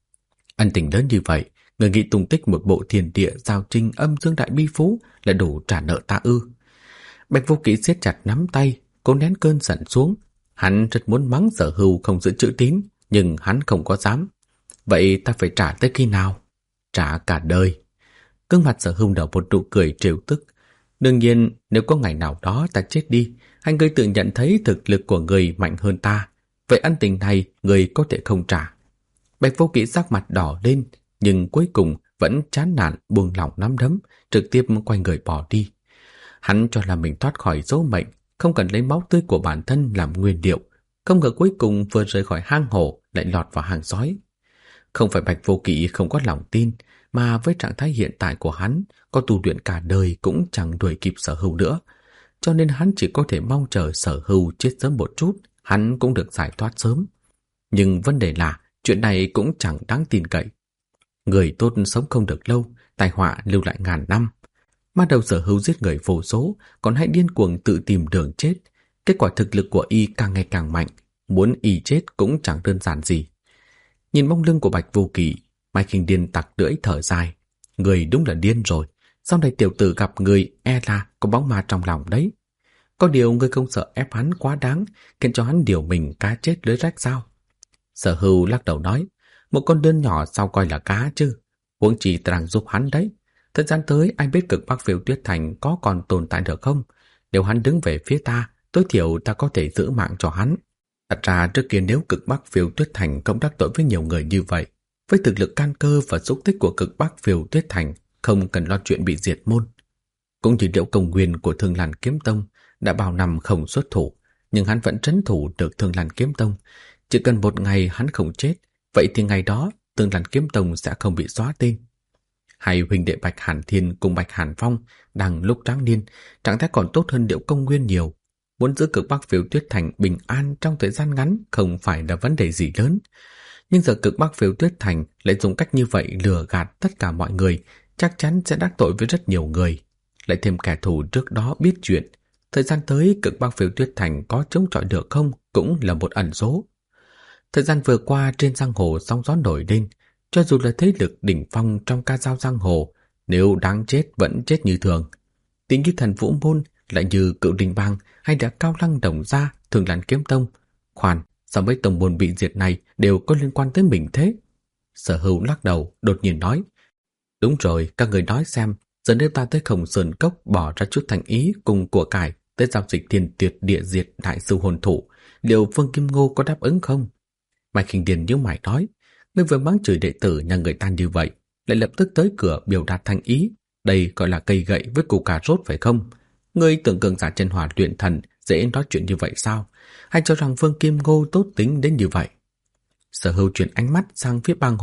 Ân tình lớn như vậy, người nghĩ tung tích một bộ thiên địa giao trinh âm dương đại bi phú là đủ trả nợ ta ư? Bạch Vô Kỵ siết chặt nắm tay, cố nén cơn giận xuống. Hắn rất muốn mắng Sở Hưu không giữ chữ tín, nhưng hắn không có dám. Vậy ta phải trả tới khi nào? Trả cả đời. Gương mặt Sở Hưu nở một nụ cười trêu tức. Đương nhiên, nếu có ngày nào đó ta chết đi, hay ngươi tự nhận thấy thực lực của người mạnh hơn ta, vậy ân tình này người có thể không trả. Bạch Vô Kỵ sắc mặt đỏ lên, nhưng cuối cùng vẫn chán nản buông lỏng nắm đấm, trực tiếp quay người bỏ đi. Hắn cho là mình thoát khỏi số mệnh, không cần lấy máu tươi của bản thân làm nguyên liệu, không ngờ cuối cùng vừa rời khỏi hang hổ lại lọt vào hang sói. Không phải Bạch Vô Kỵ không có lòng tin, mà với trạng thái hiện tại của hắn, có tu luyện cả đời cũng chẳng đuổi kịp Sở Hưu nữa, cho nên hắn chỉ có thể mong chờ Sở Hưu chết sớm một chút, hắn cũng được giải thoát sớm. Nhưng vấn đề là chuyện này cũng chẳng đáng tin cậy. Người tốt sống không được lâu, tai họa lưu lại ngàn năm. Ban đầu Sở Hưu giết người vô số, còn hay điên cuồng tự tìm đường chết. Kết quả thực lực của y càng ngày càng mạnh, muốn y chết cũng chẳng đơn giản gì. Nhìn bóng lưng của Bạch Vô Kỵ, Mai Kinh Điên tặc lưỡi thở dài. Người đúng là điên rồi, sau này tiểu tử gặp người e là có bóng ma trong lòng đấy. Có điều người không sợ ép hắn quá đáng, khiến cho hắn điều mình cá chết lưới rách sao? Sở Hưu lắc đầu nói, một con đơn nhỏ sao coi là cá chứ, huống chi ta đang giúp hắn đấy. Thời gian tới anh biết Cực Bắc Phiêu Tuyết Thành có còn tồn tại được không? Nếu hắn đứng về phía ta, tối thiểu ta có thể giữ mạng cho hắn. Thật ra trước kia nếu Cực Bắc Phiêu Tuyết Thành không đắc tội với nhiều người như vậy, với thực lực can cơ và xúc tích của Cực Bắc Phiêu Tuyết Thành, không cần lo chuyện bị diệt môn. Cũng như Liễu Công Nguyên của Thương Lan Kiếm Tông đã bao năm không xuất thủ, nhưng hắn vẫn trấn thủ được Thương Lan Kiếm Tông. Chỉ cần một ngày hắn không chết, vậy thì ngày đó Thương Lan Kiếm Tông sẽ không bị xóa tên. Hai huynh đệ Bạch Hàn Thiên cùng Bạch Hàn Phong đang lúc tráng niên, trạng thái còn tốt hơn Liễu Công Nguyên nhiều. Muốn giữ Cực Bắc Phiêu Tuyết Thành bình an trong thời gian ngắn không phải là vấn đề gì lớn. Nhưng giờ Cực Bắc Phiêu Tuyết Thành lại dùng cách như vậy lừa gạt tất cả mọi người, chắc chắn sẽ đắc tội với rất nhiều người. Lại thêm kẻ thù trước đó biết chuyện, thời gian tới Cực Bắc Phiêu Tuyết Thành có chống chọi được không cũng là một ẩn số. Thời gian vừa qua trên giang hồ sóng gió nổi lên, cho dù là thế lực đỉnh phong trong ca dao giang hồ, nếu đáng chết vẫn chết như thường. Tính như Thần Vũ Môn, lại như Cựu Đình Bang hay là Cao Lăng Đồng Gia, Thường Lan Kiếm Tông. Khoan, sao mấy tông môn bị diệt này đều có liên quan tới mình thế? Sở Hưu lắc đầu, đột nhiên nói, đúng rồi, các người nói xem, giờ nếu ta tới Khổng Sơn Cốc bỏ ra chút thành ý cùng của cải tới giao dịch thiên tuyệt địa diệt đại sư hồn thủ, liệu Phương Kim Ngô có đáp ứng không? Mai Kinh Điền nhíu mày nói, ngươi vừa mắng chửi đệ tử nhà người ta như vậy, lại lập tức tới cửa biểu đạt thành ý, đây gọi là cây gậy với củ cà rốt phải không? Ngươi tưởng cường giả chân hỏa luyện thần dễ nói chuyện như vậy sao? Hay cho rằng Phương Kim Ngô tốt tính đến như vậy? Sở Hưu chuyển ánh mắt sang phía Bang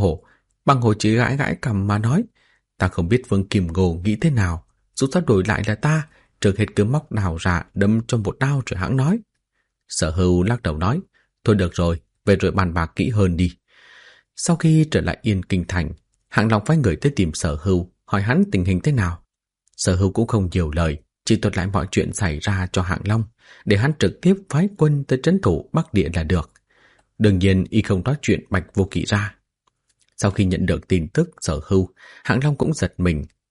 Hổ chỉ gãi gãi cằm mà nói, ta không biết Phương Kim Ngô nghĩ thế nào, dù sao đổi lại là ta, trước hết cứ móc đào ra đâm cho một đao rồi hãng nói. Sở Hưu lắc đầu nói, thôi được rồi, về rồi bàn bạc kỹ hơn đi. Sau khi trở lại Yên Kinh Thành, Hạng Long phái người tới tìm Sở Hưu, hỏi hắn tình hình thế nào. Sở Hưu cũng không nhiều lời, chỉ thuật lại mọi chuyện xảy ra cho Hạng Long, để hắn trực tiếp phái quân tới trấn thủ Bắc Địa là được. Đương nhiên y không nói chuyện Bạch Vô Kỵ ra. Sau khi nhận được tin tức Sở Hưu, Hạng Long cũng giật mình,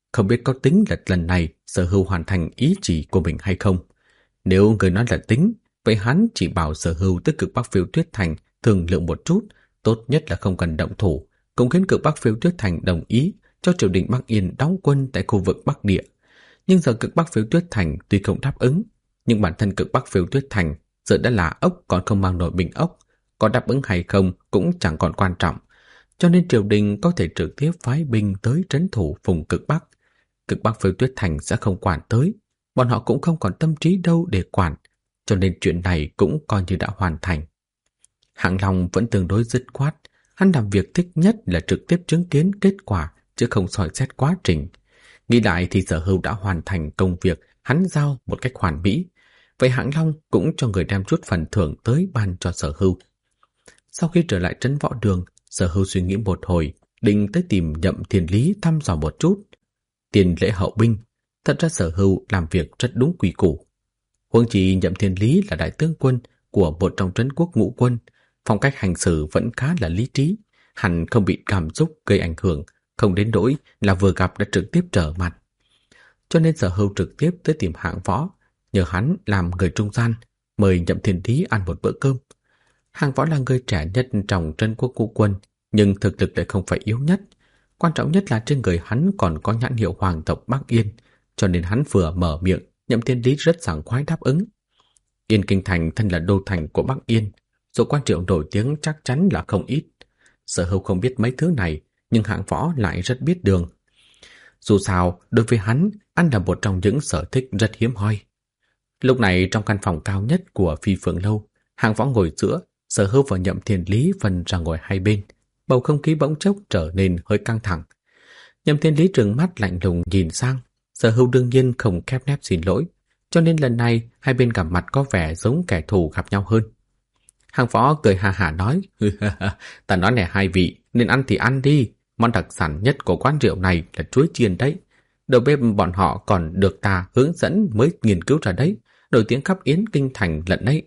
không biết có tính là lần này Sở Hưu hoàn thành ý chỉ của mình hay không. Nếu người nói là tính, vậy hắn chỉ bảo Sở Hưu tới Cực Bắc Phiêu Tuyết Thành thương lượng một chút, tốt nhất là không cần động thủ, cũng khiến Cực Bắc Phiêu Tuyết Thành đồng ý cho triều đình Bắc Yên đóng quân tại khu vực Bắc Địa. Nhưng giờ Cực Bắc Phiêu Tuyết Thành tuy không đáp ứng, nhưng bản thân Cực Bắc Phiêu Tuyết Thành giờ đã là ốc còn không mang nổi bình ốc, có đáp ứng hay không cũng chẳng còn quan trọng, cho nên triều đình có thể trực tiếp phái binh tới trấn thủ vùng Cực Bắc. Cực Bắc Phiêu Tuyết Thành sẽ không quản tới, bọn họ cũng không còn tâm trí đâu để quản, cho nên chuyện này cũng coi như đã hoàn thành. Hạng Long vẫn tương đối dứt khoát, hắn làm việc thích nhất là trực tiếp chứng kiến kết quả chứ không soi xét quá trình. Nghĩ lại thì Sở Hưu đã hoàn thành công việc hắn giao một cách hoàn mỹ, vậy Hạng Long cũng cho người đem chút phần thưởng tới ban cho Sở Hưu. Sau khi trở lại trấn Võ Đường, Sở Hưu suy nghĩ một hồi, định tới tìm Nhậm Thiên Lý thăm dò một chút. Tiền lễ hậu binh, thật ra Sở Hưu làm việc rất đúng quy củ. Huống chi Nhậm Thiên Lý là đại tướng quân của một trong trấn quốc ngũ quân, phong cách hành xử vẫn khá là lý trí, hẳn không bị cảm xúc gây ảnh hưởng, không đến nỗi là vừa gặp đã trực tiếp trở mặt. Cho nên Sở Hưu trực tiếp tới tìm Hạng Võ, nhờ hắn làm người trung gian, mời Nhậm Thiên Lý ăn một bữa cơm. Hạng Võ là người trẻ nhất trong trấn quốc ngũ quân, nhưng thực lực lại không phải yếu nhất. Quan trọng nhất là trên người hắn còn có nhãn hiệu hoàng tộc Bắc Yên, cho nên hắn vừa mở miệng, Nhậm Thiên Lý rất sảng khoái đáp ứng. Yên Kinh Thành thân là đô thành của Bắc Yên, số quan triệu nổi tiếng chắc chắn là không ít. Sở Hưu không biết mấy thứ này, nhưng Hạng Võ lại rất biết đường. Dù sao, đối với hắn, ăn là một trong những sở thích rất hiếm hoi. Lúc này trong căn phòng cao nhất của Phi Phượng Lâu, Hạng Võ ngồi giữa, Sở Hưu và Nhậm Thiên Lý phân ra ngồi hai bên. Bầu không khí bỗng chốc trở nên hơi căng thẳng. Nhậm Thiên Lý trừng mắt lạnh lùng nhìn sang, Sở Hưu đương nhiên không khép nép xin lỗi, cho nên lần này hai bên gặp mặt có vẻ giống kẻ thù gặp nhau hơn. Hạng Võ cười hà hả nói, ta nói này hai vị, nên ăn thì ăn đi, món đặc sản nhất của quán rượu này là chuối chiên đấy. Đầu bếp bọn họ còn được ta hướng dẫn mới nghiên cứu ra đấy, nổi tiếng khắp Yến Kinh Thành lận đấy.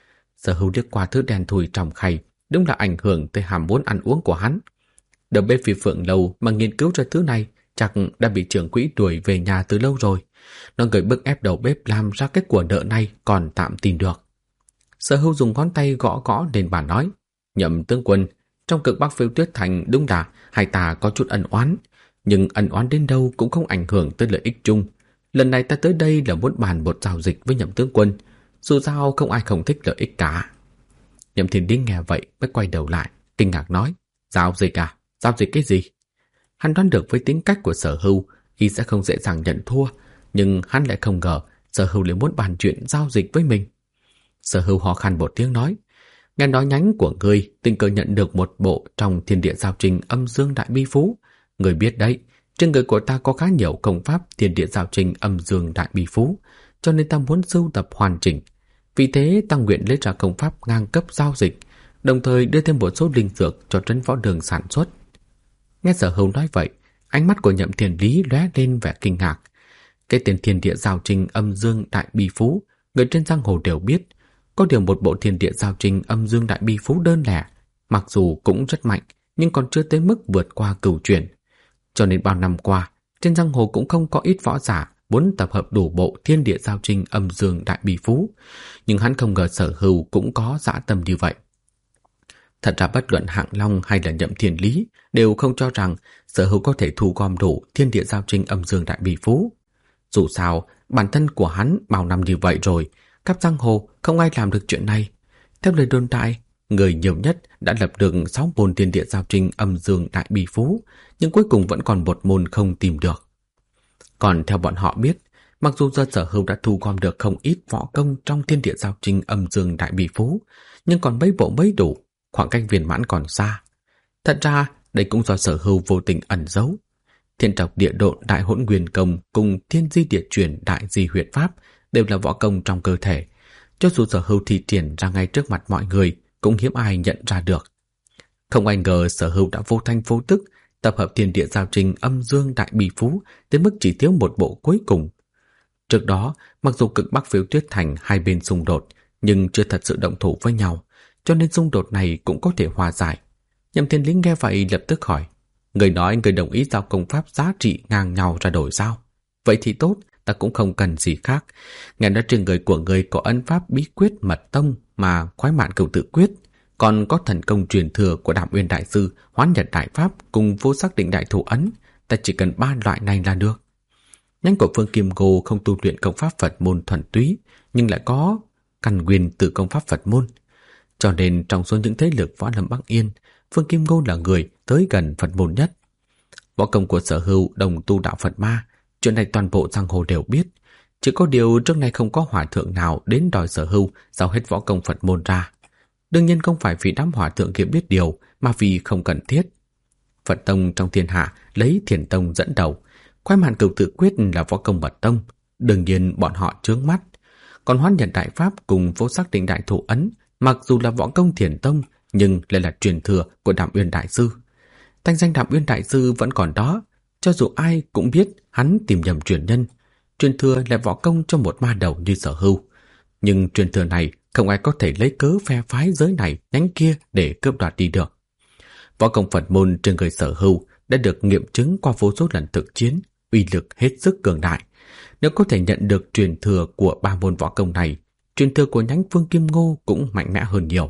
Sở Hưu liếc qua thứ đen thui trong khay, đúng là ảnh hưởng tới ham muốn ăn uống của hắn. Đầu bếp Phi Phượng Lâu mà nghiên cứu ra thứ này chắc đã bị trưởng quỹ đuổi về nhà từ lâu rồi. Nó người bức ép đầu bếp làm ra cái của nợ này còn tạm tin được. Sở Hưu dùng ngón tay gõ gõ lên bàn nói, Nhậm tướng quân, trong Cực Bắc Phiêu Tuyết Thành đúng là hai ta có chút ân oán, nhưng ân oán đến đâu cũng không ảnh hưởng tới lợi ích chung. Lần này ta tới đây là muốn bàn một giao dịch với Nhậm tướng quân, dù sao không ai không thích lợi ích cả. Nhậm Thiên Lý nghe vậy mới quay đầu lại, kinh ngạc nói, giao dịch à? Giao dịch cái gì? Hắn đoán được với tính cách của Sở Hưu, y sẽ không dễ dàng nhận thua, nhưng hắn lại không ngờ Sở Hưu lại muốn bàn chuyện giao dịch với mình. Sở Hưu ho khan một tiếng nói, nghe nói nhánh của ngươi tình cờ nhận được một bộ trong Thiên Địa Giao Trình Âm Dương Đại Bi Phú. Ngươi biết đấy, trên người của ta có khá nhiều công pháp Thiên Địa Giao Trình Âm Dương Đại Bi Phú, cho nên ta muốn sưu tập hoàn chỉnh. Vì thế ta nguyện lấy ra công pháp ngang cấp giao dịch, đồng thời đưa thêm một số linh dược cho trấn Võ Đường sản xuất. Nghe Sở Hưu nói vậy, ánh mắt của Nhậm Thiên Lý lóe lên vẻ kinh ngạc. Cái tên Thiên Địa Giao Trình Âm Dương Đại Bi Phú, người trên giang hồ đều biết. Có điều một bộ Thiên Địa Giao Trình Âm Dương Đại Bi Phú đơn lẻ, mặc dù cũng rất mạnh, nhưng còn chưa tới mức vượt qua cửu chuyển. Cho nên bao năm qua, trên giang hồ cũng không có ít võ giả muốn tập hợp đủ bộ Thiên Địa Giao Trình Âm Dương Đại Bi Phú, nhưng hắn không ngờ Sở Hưu cũng có dã tâm như vậy. Thật ra bất luận Hạng Long hay là Nhậm Thiên Lý đều không cho rằng Sở Hưu có thể thu gom đủ Thiên Địa Giao Trình Âm Dương Đại Bi Phú. Dù sao, bản thân của hắn bao năm như vậy rồi, khắp giang hồ không ai làm được chuyện này. Theo lời đồn đại, người nhiều nhất đã lập được 6 môn Thiên Địa Giao Trình Âm Dương Đại Bi Phú, nhưng cuối cùng vẫn còn một môn không tìm được. Còn theo bọn họ biết, mặc dù giờ Sở Hưu đã thu gom được không ít võ công trong Thiên Địa Giao Trình Âm Dương Đại Bi Phú, nhưng còn mấy bộ mới đủ, khoảng cách viên mãn còn xa. Thật ra, đây cũng do Sở Hưu vô tình ẩn giấu. Thiên Trọc Địa Độn Đại Hỗn Nguyên Công cùng Thiên Di Địa Chuyển Đại Di Huyệt Pháp đều là võ công trong cơ thể. Cho dù Sở Hưu thi triển ra ngay trước mặt mọi người, cũng hiếm ai nhận ra được. Không ai ngờ Sở Hưu đã vô thanh vô tức tập hợp Thiên Địa Giao Trình Âm Dương Đại Bi Phú đến mức chỉ thiếu một bộ cuối cùng. Trước đó, mặc dù Cực Bắc Phiêu Tuyết Thành hai bên xung đột, nhưng chưa thật sự động thủ với nhau, cho nên xung đột này cũng có thể hòa giải. Nhậm Thiên Lý nghe vậy lập tức hỏi, Người nói người đồng ý giao công pháp giá trị ngang nhau ra đổi sao? Vậy thì tốt, ta cũng không cần gì khác. Nghe nói trên người của người có ấn pháp bí quyết mật tông mà khoái mạn cửu tự quyết, còn có thần công truyền thừa của Đạm Uyên Đại Sư, Hoán Nhật Đại Pháp cùng Vô Sắc Định Đại Thủ Ấn. Ta chỉ cần 3 loại này là được. Nhánh của Phương Kim Ngô không tu luyện công pháp Phật môn thuần túy, nhưng lại có căn nguyên từ công pháp Phật môn. Cho nên trong số những thế lực võ lâm Bắc Yên, Phương Kim Ngô là người tới gần Phật môn nhất. Võ công của Sở Hưu đồng tu đạo Phật ma, chuyện này toàn bộ giang hồ đều biết. Chỉ có điều trước nay không có hòa thượng nào đến đòi Sở Hưu giao hết võ công Phật môn ra. Đương nhiên không phải vì đám hòa thượng kia biết điều, mà vì không cần thiết. Phật tông trong thiên hạ lấy Thiền tông dẫn đầu, khoái mạn cửu tự quyết là võ công mật tông, đương nhiên bọn họ trướng mắt. Còn Hoán Nhật Đại Pháp cùng Vô Sắc Định Đại Thủ Ấn, mặc dù là võ công Thiền tông, nhưng lại là truyền thừa của Đạm Uyên Đại Sư. Thanh danh Đạm Uyên Đại Sư vẫn còn đó, cho dù ai cũng biết hắn tìm nhầm truyền nhân. Truyền thừa là võ công cho một ma đầu như Sở Hưu, nhưng truyền thừa này không ai có thể lấy cớ phe phái giới này nhánh kia để cướp đoạt đi được. Võ công Phật môn trên người Sở Hưu đã được nghiệm chứng qua vô số lần thực chiến, uy lực hết sức cường đại. Nếu có thể nhận được truyền thừa của 3 môn võ công này, truyền thừa của nhánh Phương Kim Ngô cũng mạnh mẽ hơn nhiều.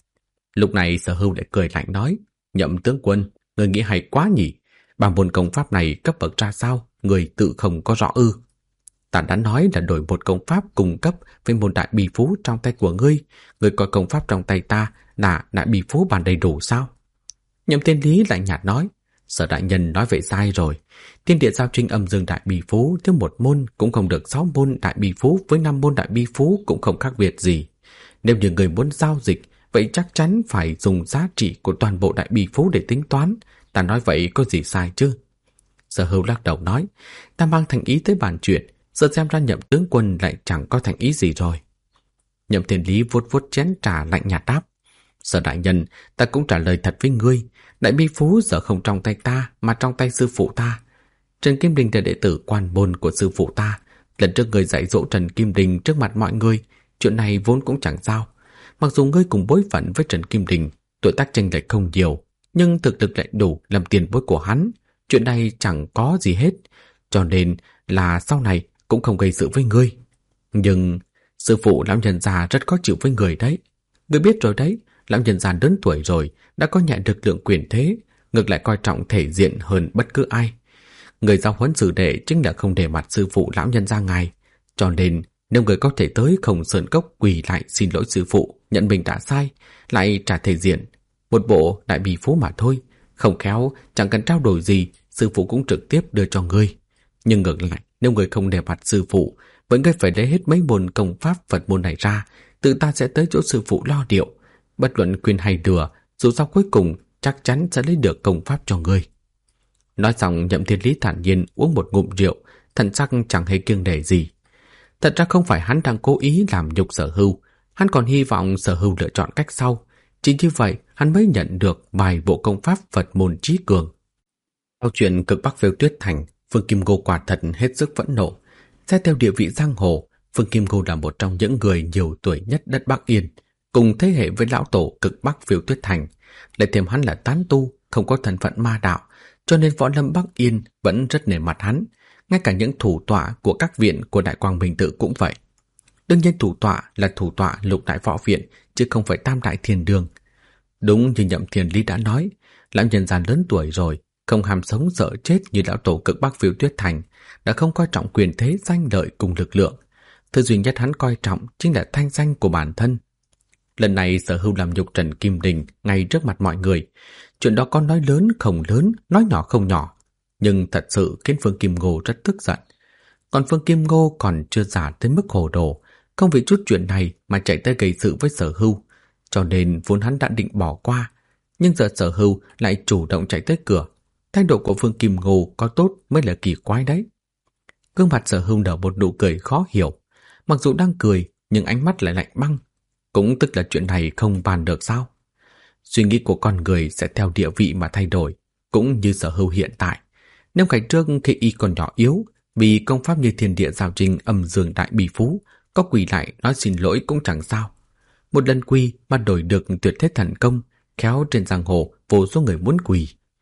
Lúc này Sở Hưu lại cười lạnh nói, Nhậm tướng quân, người nghĩ hay quá nhỉ? 3 môn công pháp này cấp bậc ra sao, người tự không có rõ ư? Ta đã nói là đổi một công pháp cùng cấp với môn đại bì phú trong tay của ngươi. Ngươi coi công pháp trong tay ta là đại bì phú bàn đầy đủ sao? Nhậm Thiên Lý lạnh nhạt nói, Sở đại nhân nói vậy sai rồi. Thiên địa giao trinh âm dương đại bì phú thiếu một môn cũng không được 6 môn đại bì phú với 5 môn đại bì phú cũng không khác biệt gì. Nếu như người muốn giao dịch, vậy chắc chắn phải dùng giá trị của toàn bộ đại bì phú để tính toán. Ta nói vậy có gì sai chứ? Sở Hưu lắc đầu nói, ta mang thành ý tới bàn chuyện, giờ xem ra Nhậm tướng quân lại chẳng có thành ý gì rồi. Nhậm Thiên Lý vuốt vuốt chén trà lạnh nhạt đáp, Sở đại nhân, ta cũng trả lời thật với ngươi. Đại bi phú giờ không trong tay ta mà trong tay sư phụ ta. Trần Kim Đình là đệ tử quan môn của sư phụ ta. Lần trước người dạy dỗ Trần Kim Đình trước mặt mọi người, chuyện này vốn cũng chẳng sao. Mặc dù ngươi cùng bối phận với Trần Kim Đình, tuổi tác chênh lệch không nhiều, nhưng thực lực lại đủ làm tiền bối của hắn. Chuyện này chẳng có gì hết, cho nên là sau này cũng không gây sự với ngươi. Nhưng sư phụ lão nhân già rất khó chịu với người đấy. Ngươi biết rồi đấy, lão nhân già lớn tuổi rồi, đã có nhận được lượng quyền thế, ngược lại coi trọng thể diện hơn bất cứ ai. Người giáo huấn sư đệ chính là không để mặt sư phụ lão nhân gia ngài. Cho nên nếu người có thể tới Không Sơn Cốc quỳ lại xin lỗi sư phụ, nhận mình đã sai, lại trả thể diện, một bộ đại bì phú mà thôi, không khéo chẳng cần trao đổi gì, sư phụ cũng trực tiếp đưa cho ngươi. Nhưng ngược lại, nếu người không để mặt sư phụ, vẫn ngươi phải lấy hết mấy môn công pháp Phật môn này ra, tự ta sẽ tới chỗ sư phụ lo điệu. Bất luận khuyên hay đùa, dù sao cuối cùng chắc chắn sẽ lấy được công pháp cho ngươi. Nói xong, Nhậm Thiên Lý thản nhiên uống một ngụm rượu, thần sắc chẳng hề kiêng nể gì. Thật ra không phải hắn đang cố ý làm nhục Sở Hưu, hắn còn hy vọng Sở Hưu lựa chọn cách sau. Chỉ như vậy, hắn mới nhận được vài bộ công pháp Phật môn trí cường. Sau chuyện cực Bắc Phiêu Tuyết Thành, Phương Kim Ngô quả thật hết sức phẫn nộ. Xét theo địa vị giang hồ, Phương Kim Ngô là một trong những người nhiều tuổi nhất đất Bắc Yên, cùng thế hệ với lão tổ cực Bắc Phiêu Tuyết Thành. Lại thêm hắn là tán tu, không có thân phận ma đạo, cho nên võ lâm Bắc Yên vẫn rất nể mặt hắn. Ngay cả những thủ tọa của các viện của Đại Quang Minh Tự cũng vậy. Đương nhiên thủ tọa là thủ tọa Lục Đại Võ Viện, chứ không phải Tam Đại Thiền Đường. Đúng như Nhậm Thiên Lý đã nói, lão nhân già lớn tuổi rồi, không ham sống sợ chết như lão tổ cực Bắc Phiêu Tuyết Thành, đã không coi trọng quyền thế danh lợi cùng lực lượng. Thứ duy nhất hắn coi trọng chính là thanh danh của bản thân. Lần này Sở Hưu làm nhục Trần Kim Đình ngay trước mặt mọi người. Chuyện đó có nói lớn không lớn, nói nhỏ không nhỏ, nhưng thật sự khiến Phương Kim Ngô rất tức giận. Còn Phương Kim Ngô còn chưa già tới mức hồ đồ, không vì chút chuyện này mà chạy tới gây sự với Sở Hưu, cho nên vốn hắn đã định bỏ qua. Nhưng giờ Sở Hưu lại chủ động chạy tới cửa. Thái độ của Phương Kim Ngô có tốt mới là kỳ quái đấy. Gương mặt Sở Hưu nở một nụ cười khó hiểu. Mặc dù đang cười, nhưng ánh mắt lại lạnh băng. Cũng tức là chuyện này không bàn được sao? Suy nghĩ của con người sẽ theo địa vị mà thay đổi, cũng như Sở Hưu hiện tại. Nếu ngày trước khi y còn nhỏ yếu, vì công pháp như thiên địa giao trinh âm dương đại bì phú, có quỳ lại nói xin lỗi cũng chẳng sao. Một lần quỳ mà đổi được tuyệt thế thần công, khéo trên giang hồ vô số người muốn quỳ.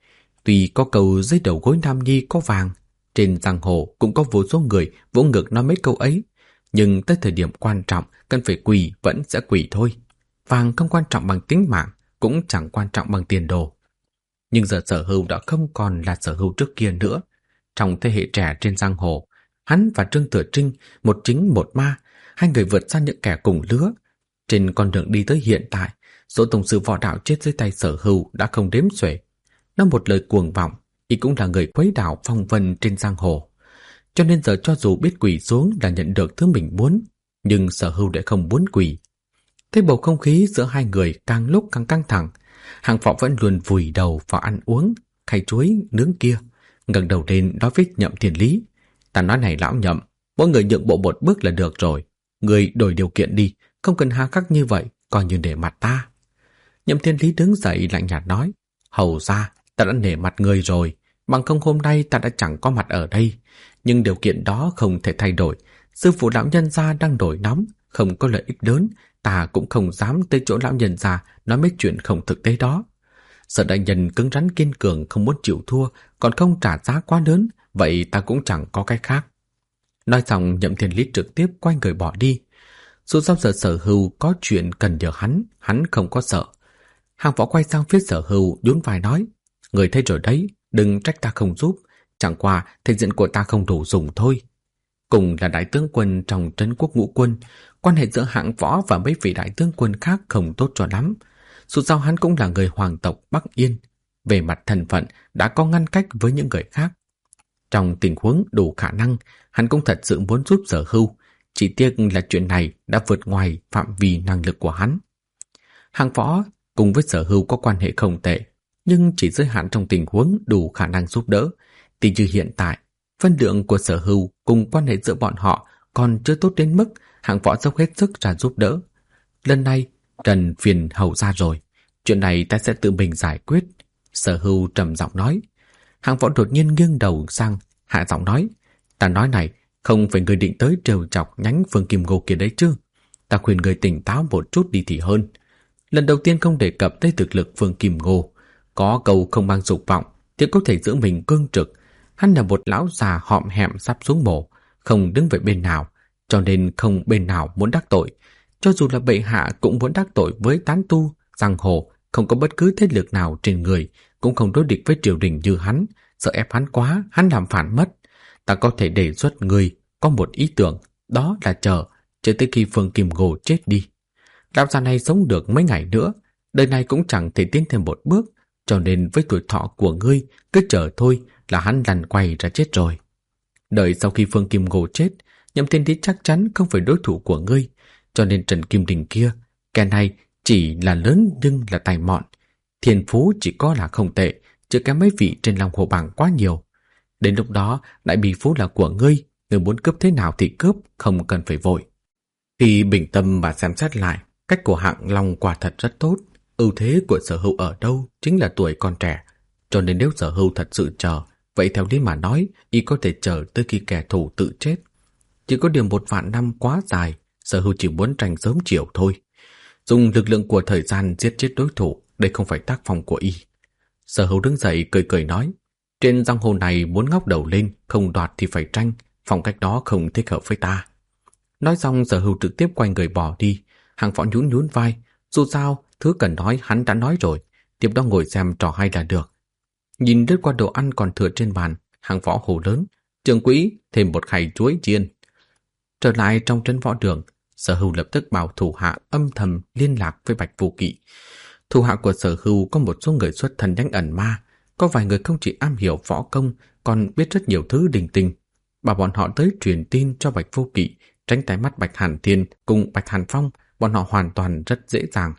Tuy có câu dưới đầu gối nam nhi có vàng, trên giang hồ cũng có vô số người vỗ ngực nói mấy câu ấy, nhưng tới thời điểm quan trọng cần phải quỳ vẫn sẽ quỳ thôi. Vàng không quan trọng bằng tính mạng, cũng chẳng quan trọng bằng tiền đồ. Nhưng giờ Sở Hưu đã không còn là Sở Hưu trước kia nữa. Trong thế hệ trẻ trên giang hồ, hắn và Trương Thừa Trinh, một chính một ma, hai người vượt xa những kẻ cùng lứa. Trên con đường đi tới hiện tại, số tổng sư võ đạo chết dưới tay Sở Hưu đã không đếm xuể. Nói một lời cuồng vọng, y cũng là người khuấy đảo phong vân trên giang hồ. Cho nên giờ cho dù biết quỳ xuống là nhận được thứ mình muốn, nhưng Sở Hưu lại không muốn quỳ. Thế bầu không khí giữa hai người càng lúc càng căng thẳng. Hàng Phó vẫn luôn vùi đầu vào ăn uống, khay chuối, nướng kia, ngẩng đầu lên nói với Nhậm Thiên Lý: "Ta nói này lão Nhậm, mỗi người nhượng bộ một bước là được rồi. Người đổi điều kiện đi, không cần hà khắc như vậy, coi như để mặt ta." Nhậm Thiên Lý đứng dậy lạnh nhạt nói: "Hầu ra, ta đã nể mặt người rồi, bằng không hôm nay ta đã chẳng có mặt ở đây. Nhưng điều kiện đó không thể thay đổi. Sư phụ lão nhân gia đang nổi nóng, không có lợi ích lớn, ta cũng không dám tới chỗ lão nhân gia nói mấy chuyện không thực tế đó. Sở đại nhân cứng rắn kiên cường không muốn chịu thua, còn không trả giá quá lớn, vậy ta cũng chẳng có cái khác." Nói xong, Nhậm Thiên Lý trực tiếp quay người bỏ đi. Dù sao giờ Sở Hưu có chuyện cần nhờ hắn không có sợ. Hàng Võ quay sang phía Sở Hưu nhún vai nói: "Người thấy rồi đấy, đừng trách ta không giúp, chẳng qua thể diện của ta không đủ dùng thôi." Cùng là đại tướng quân trong trấn quốc ngũ quân, quan hệ giữa Hạng Võ và mấy vị đại tướng quân khác không tốt cho lắm. Dù sao hắn cũng là người hoàng tộc Bắc Yên, về mặt thân phận đã có ngăn cách với những người khác. Trong tình huống đủ khả năng, hắn cũng thật sự muốn giúp Sở Hưu, chỉ tiếc là chuyện này đã vượt ngoài phạm vi năng lực của hắn. Hạng Võ cùng với Sở Hưu có quan hệ không tệ, nhưng chỉ giới hạn trong tình huống đủ khả năng giúp đỡ. Tỷ như hiện tại, phân lượng của Sở Hưu cùng quan hệ giữa bọn họ còn chưa tốt đến mức Hạng Võ dốc hết sức ra giúp đỡ. Lần này, Trần phiền hầu ra rồi, chuyện này ta sẽ tự mình giải quyết. Sở Hưu trầm giọng nói. Hạng Võ đột nhiên nghiêng đầu sang, hạ giọng nói: "Ta nói này, không phải người định tới trêu chọc nhánh Phương Kim Ngô kia đấy chứ. Ta khuyên người tỉnh táo một chút đi thì hơn. Lần đầu tiên không đề cập tới thực lực Phương Kim Ngô, có câu không mang dục vọng thì có thể giữ mình cương trực. Hắn là một lão già họm hẹm sắp xuống mồ, không đứng về bên nào, cho nên không bên nào muốn đắc tội. Cho dù là bệ hạ cũng muốn đắc tội với tán tu, giang hồ, không có bất cứ thế lực nào trên người, cũng không đối địch với triều đình như hắn, sợ ép hắn quá, hắn làm phản mất. Ta có thể đề xuất người có một ý tưởng, đó là chờ tới khi Phương Kim Ngô chết đi. Lão già này sống được mấy ngày nữa, đời này cũng chẳng thể tiến thêm một bước, cho nên với tuổi thọ của ngươi, cứ chờ thôi là hắn lăn quay ra chết rồi. Đợi sau khi Phương Kim Ngô chết, Nhậm Thiên Lý chắc chắn không phải đối thủ của ngươi, cho nên Trần Kim Đình kia, kẻ này chỉ là lớn nhưng là tài mọn. Thiên phú chỉ có là không tệ, chứ kém mấy vị trên Long Hồ Bảng quá nhiều. Đến lúc đó, đại bì phú là của ngươi, ngươi muốn cướp thế nào thì cướp, không cần phải vội." Khi bình tâm mà xem xét lại, cách của Hạng Long quả thật rất tốt. Ưu thế của Sở Hưu ở đâu chính là tuổi còn trẻ, cho nên nếu Sở Hưu thật sự chờ, vậy theo lý mà nói, y có thể chờ tới khi kẻ thù tự chết. Chỉ có điều 1.000 năm quá dài, Sở Hưu chỉ muốn tranh sớm chiều thôi. Dùng lực lượng của thời gian giết chết đối thủ, đây không phải tác phong của y. Sở Hưu đứng dậy cười cười nói: "Trên giang hồ này muốn ngóc đầu lên, không đoạt thì phải tranh, phong cách đó không thích hợp với ta." Nói xong, Sở Hưu trực tiếp quay người bỏ đi. Hàng Võ nhún nhún vai, dù sao thứ cần nói hắn đã nói rồi, tiếp đó ngồi xem trò hay là được. Nhìn lướt qua đồ ăn còn thừa trên bàn, Hàng Võ hô lớn: "Trưởng quỹ, thêm một khay chuối chiên." Trở lại trong trấn võ đường, Sở Hưu lập tức bảo thủ hạ âm thầm liên lạc với Bạch Vô Kỵ. Thủ hạ của Sở Hưu có một số người xuất thân đánh ẩn ma, có vài người không chỉ am hiểu võ công, còn biết rất nhiều thứ linh tinh. Bảo bọn họ tới truyền tin cho Bạch Vô Kỵ, tránh tai mắt Bạch Hàn Thiên cùng Bạch Hàn Phong, bọn họ hoàn toàn rất dễ dàng.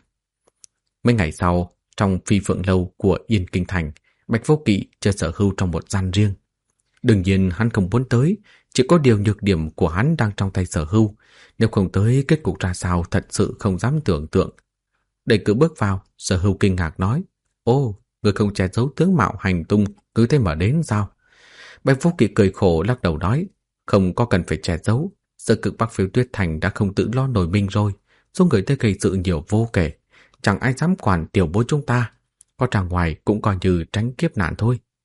Mấy ngày sau, trong Phi Phượng Lâu của Yên Kinh Thành, Bạch Vô Kỵ chờ Sở Hưu trong một gian riêng. Đương nhiên hắn không muốn tới, chỉ có điều nhược điểm của hắn đang trong tay Sở Hưu. Nếu không tới, kết cục ra sao thật sự không dám tưởng tượng. Đẩy cửa bước vào, Sở Hưu kinh ngạc nói: "Ô, người không che giấu tướng mạo hành tung, cứ thế mà đến sao?" Bạch Vô Kỵ cười khổ lắc đầu nói: "Không có cần phải che giấu. Giờ cực Bắc Phiêu Tuyết Thành đã không tự lo nổi mình rồi, số người tới gây sự nhiều vô kể, chẳng ai dám quản tiểu bối chúng ta. Có ra ngoài cũng coi như tránh kiếp nạn thôi."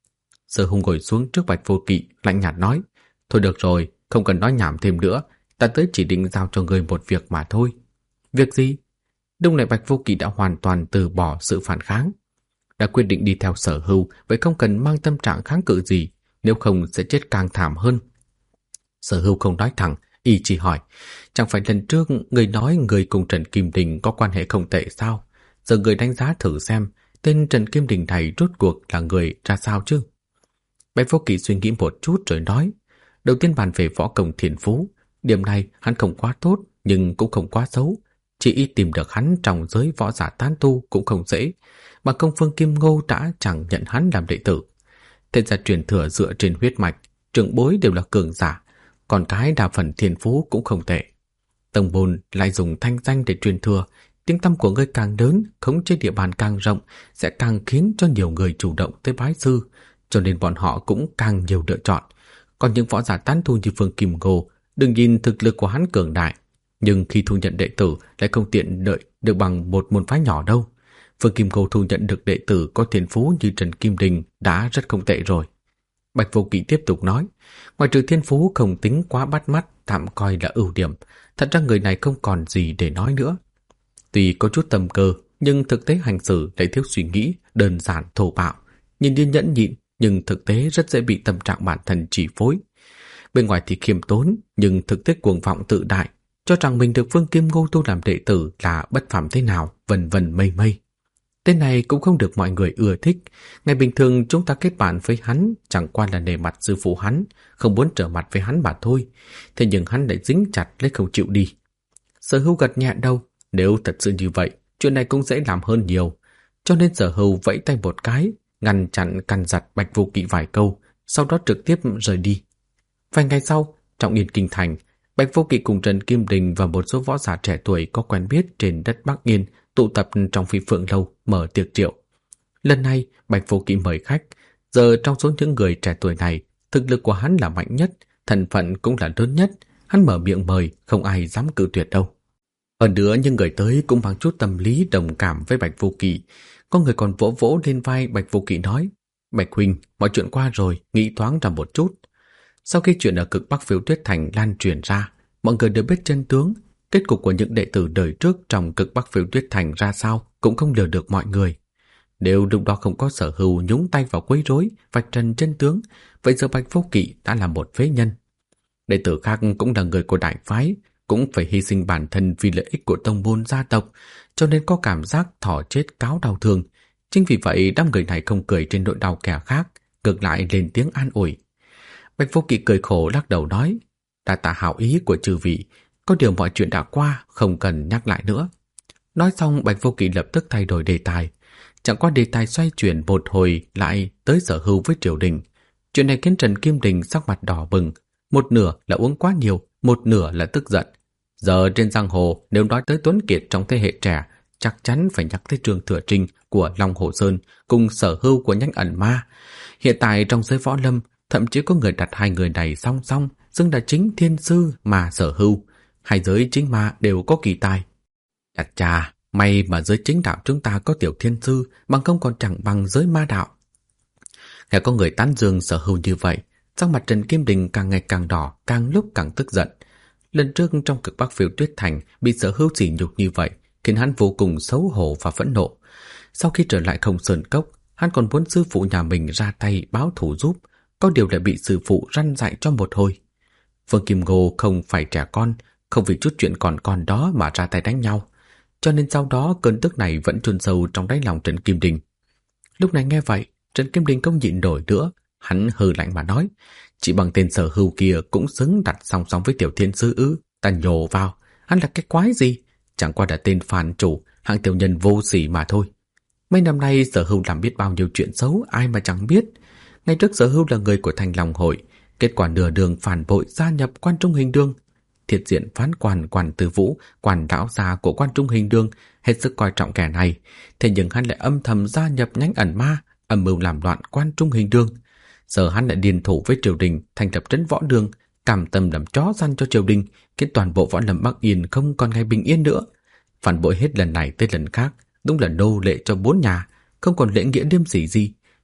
Sở Hùng ngồi xuống trước Bạch Vô Kỵ, lạnh nhạt nói: Thôi được rồi, không cần nói nhảm thêm nữa, ta tới chỉ định giao cho ngươi một việc mà thôi. Việc gì? Lúc này Bạch Vô Kỵ đã hoàn toàn từ bỏ sự phản kháng. Đã quyết định đi theo Sở Hưu, vậy không cần mang tâm trạng kháng cự gì, nếu không sẽ chết càng thảm hơn. Sở Hưu không nói thẳng, y chỉ hỏi: chẳng phải lần trước người nói người cùng Trần Kim Đình có quan hệ không tệ sao? Giờ người đánh giá thử xem tên Trần Kim Đình này rốt cuộc là người ra sao chứ? Bạch Vô Kỵ suy nghĩ một chút rồi nói: đầu tiên bàn về võ công thiên phú, điểm này hắn không quá tốt nhưng cũng không quá xấu. Chỉ y tìm được hắn trong giới võ giả tán tu cũng không dễ, mà công Phương Kim Ngô đã chẳng nhận hắn làm đệ tử. Thế ra truyền thừa dựa trên huyết mạch, trưởng bối đều là cường giả, còn cái đa phần thiên phú cũng không tệ. Tông môn lại dùng thanh danh để truyền thừa, tiếng tăm của ngươi càng lớn, khống chế địa bàn càng rộng, sẽ càng khiến cho nhiều người chủ động tới bái sư, cho nên bọn họ cũng càng nhiều lựa chọn. Còn những võ giả tán tu như Phương Kim Ngô, đừng nhìn thực lực của hắn cường đại, nhưng khi thu nhận đệ tử lại không tiện đợi được bằng một môn phái nhỏ đâu. Phương Kim Ngô thu nhận được đệ tử có thiên phú như Trần Kim Đình đã rất không tệ rồi. Bạch Vô Kỵ tiếp tục nói: ngoài trừ thiên phú không tính quá bắt mắt, tạm coi là ưu điểm, thật ra người này không còn gì để nói nữa. Tuy có chút tâm cơ, nhưng thực tế hành xử lại thiếu suy nghĩ, đơn giản thô bạo, nhìn như nhẫn nhịn nhưng thực tế rất dễ bị tâm trạng bản thân chi phối. Bên ngoài thì khiêm tốn, nhưng thực tế cuồng vọng tự đại, cho rằng mình được Phương Kim Ngô tu làm đệ tử là bất phàm thế nào, vân vân mây mây. Tên này cũng không được mọi người ưa thích. Ngày bình thường chúng ta kết bạn với hắn chẳng qua là nể mặt sư phụ hắn, không muốn trở mặt với hắn mà thôi. Thế nhưng hắn lại dính chặt lấy không chịu đi. Sở Hưu gật nhẹ đầu: nếu thật sự như vậy, chuyện này cũng dễ làm hơn nhiều. Cho nên Sở Hưu vẫy tay một cái, ngăn chặn căn dặn Bạch Vô Kỵ vài câu, sau đó trực tiếp rời đi. Vài ngày sau, trong Yên Kinh Thành, Bạch Vô Kỵ cùng Trần Kim Đình và một số võ giả trẻ tuổi có quen biết trên đất Bắc Yên tụ tập trong Phi Phượng Lâu mở tiệc rượu. Lần này Bạch Vô Kỵ mời khách. Giờ trong số những người trẻ tuổi này, thực lực của hắn là mạnh nhất, thân phận cũng là lớn nhất. Hắn mở miệng mời, không ai dám cự tuyệt đâu. Hơn nữa những người tới cũng mang chút tâm lý đồng cảm với Bạch Vô Kỵ. Có người còn vỗ vỗ lên vai Bạch Vô Kỵ nói: Bạch huynh, mọi chuyện qua rồi, nghĩ thoáng ra một chút. Sau khi chuyện ở cực Bắc Phiêu Tuyết Thành lan truyền ra, mọi người đều biết chân tướng. Kết cục của những đệ tử đời trước trong cực Bắc Phiêu Tuyết Thành ra sao cũng không lừa được mọi người. Nếu lúc đó không có Sở Hưu nhúng tay vào quấy rối, vạch trần chân tướng, vậy giờ Bạch Vô Kỵ đã là một phế nhân. Đệ tử khác cũng là người của đại phái, cũng phải hy sinh bản thân vì lợi ích của tông môn gia tộc, cho nên có cảm giác thỏ chết cáo đau thương. Chính vì vậy đám người này không cười trên nỗi đau kẻ khác, ngược lại lên tiếng an ủi. Bạch Vô Kỵ cười khổ lắc đầu nói: đa tạ hảo ý của chư vị, có điều mọi chuyện đã qua, không cần nhắc lại nữa. Nói xong Bạch Vô Kỵ lập tức thay đổi đề tài. Chẳng qua đề tài xoay chuyển một hồi lại tới Sở Hưu với triều đình. Chuyện này khiến Trần Kim Đình sắc mặt đỏ bừng, một nửa là uống quá nhiều, một nửa là tức giận. Giờ trên giang hồ nếu nói tới Tuấn Kiệt trong thế hệ trẻ, chắc chắn phải nhắc tới Trương Thừa Trinh của Long Hồ Sơn cùng Sở Hưu của Nhánh Ẩn Ma. Hiện tại trong giới võ lâm, thậm chí có người đặt hai người này song song, xưng là chính thiên sư mà Sở Hưu. Hai giới chính ma đều có kỳ tài. Chà, may mà giới chính đạo chúng ta có tiểu thiên sư, bằng không còn chẳng bằng giới ma đạo. Nghe có người tán dương Sở Hưu như vậy, sắc mặt Trần Kim Đình càng ngày càng đỏ, càng lúc càng tức giận. Lần trước trong cực Bắc Phiêu Tuyết Thành bị Sở Hưu sỉ nhục như vậy, khiến hắn vô cùng xấu hổ và phẫn nộ. Sau khi trở lại Không Sơn Cốc, hắn còn muốn sư phụ nhà mình ra tay báo thù giúp, có điều lại bị sư phụ răn dạy cho một hồi. Phương Kim Ngô không phải trẻ con, không vì chút chuyện còn con đó mà ra tay đánh nhau, cho nên sau đó cơn tức này vẫn chôn sâu trong đáy lòng Trần Kim Đình. Lúc này nghe vậy, Trần Kim Đình không nhịn nổi nữa, hắn hừ lạnh mà nói: chỉ bằng tên Sở Hưu kia cũng xứng đặt song song với tiểu thiên sư ư? Ta nhổ vào, hắn là cái quái gì? Chẳng qua là tên phản chủ, hạng tiểu nhân vô sỉ mà thôi. Mấy năm nay Sở Hưu làm biết bao nhiêu chuyện xấu, ai mà chẳng biết. Ngày trước Sở Hưu là người của Thanh Long Hội, kết quả nửa đường phản bội gia nhập Quan Trung Hình Đường. Thiệt diện phán quan Quản Tư Vũ, quan lão gia của Quan Trung Hình Đường, hết sức coi trọng kẻ này, thế nhưng hắn lại âm thầm gia nhập Nhánh Ẩn Ma, âm mưu làm loạn Quan Trung Hình Đường. Giờ hắn lại điên thủ với triều đình, thành lập trấn võ đường, cảm tâm làm chó săn cho triều đình, khiến toàn bộ võ lâm Bắc Yên không còn ngày bình yên nữa. Phản bội hết lần này tới lần khác, đúng là nô lệ cho bốn nhà, không còn lễ nghĩa liêm sỉ gì.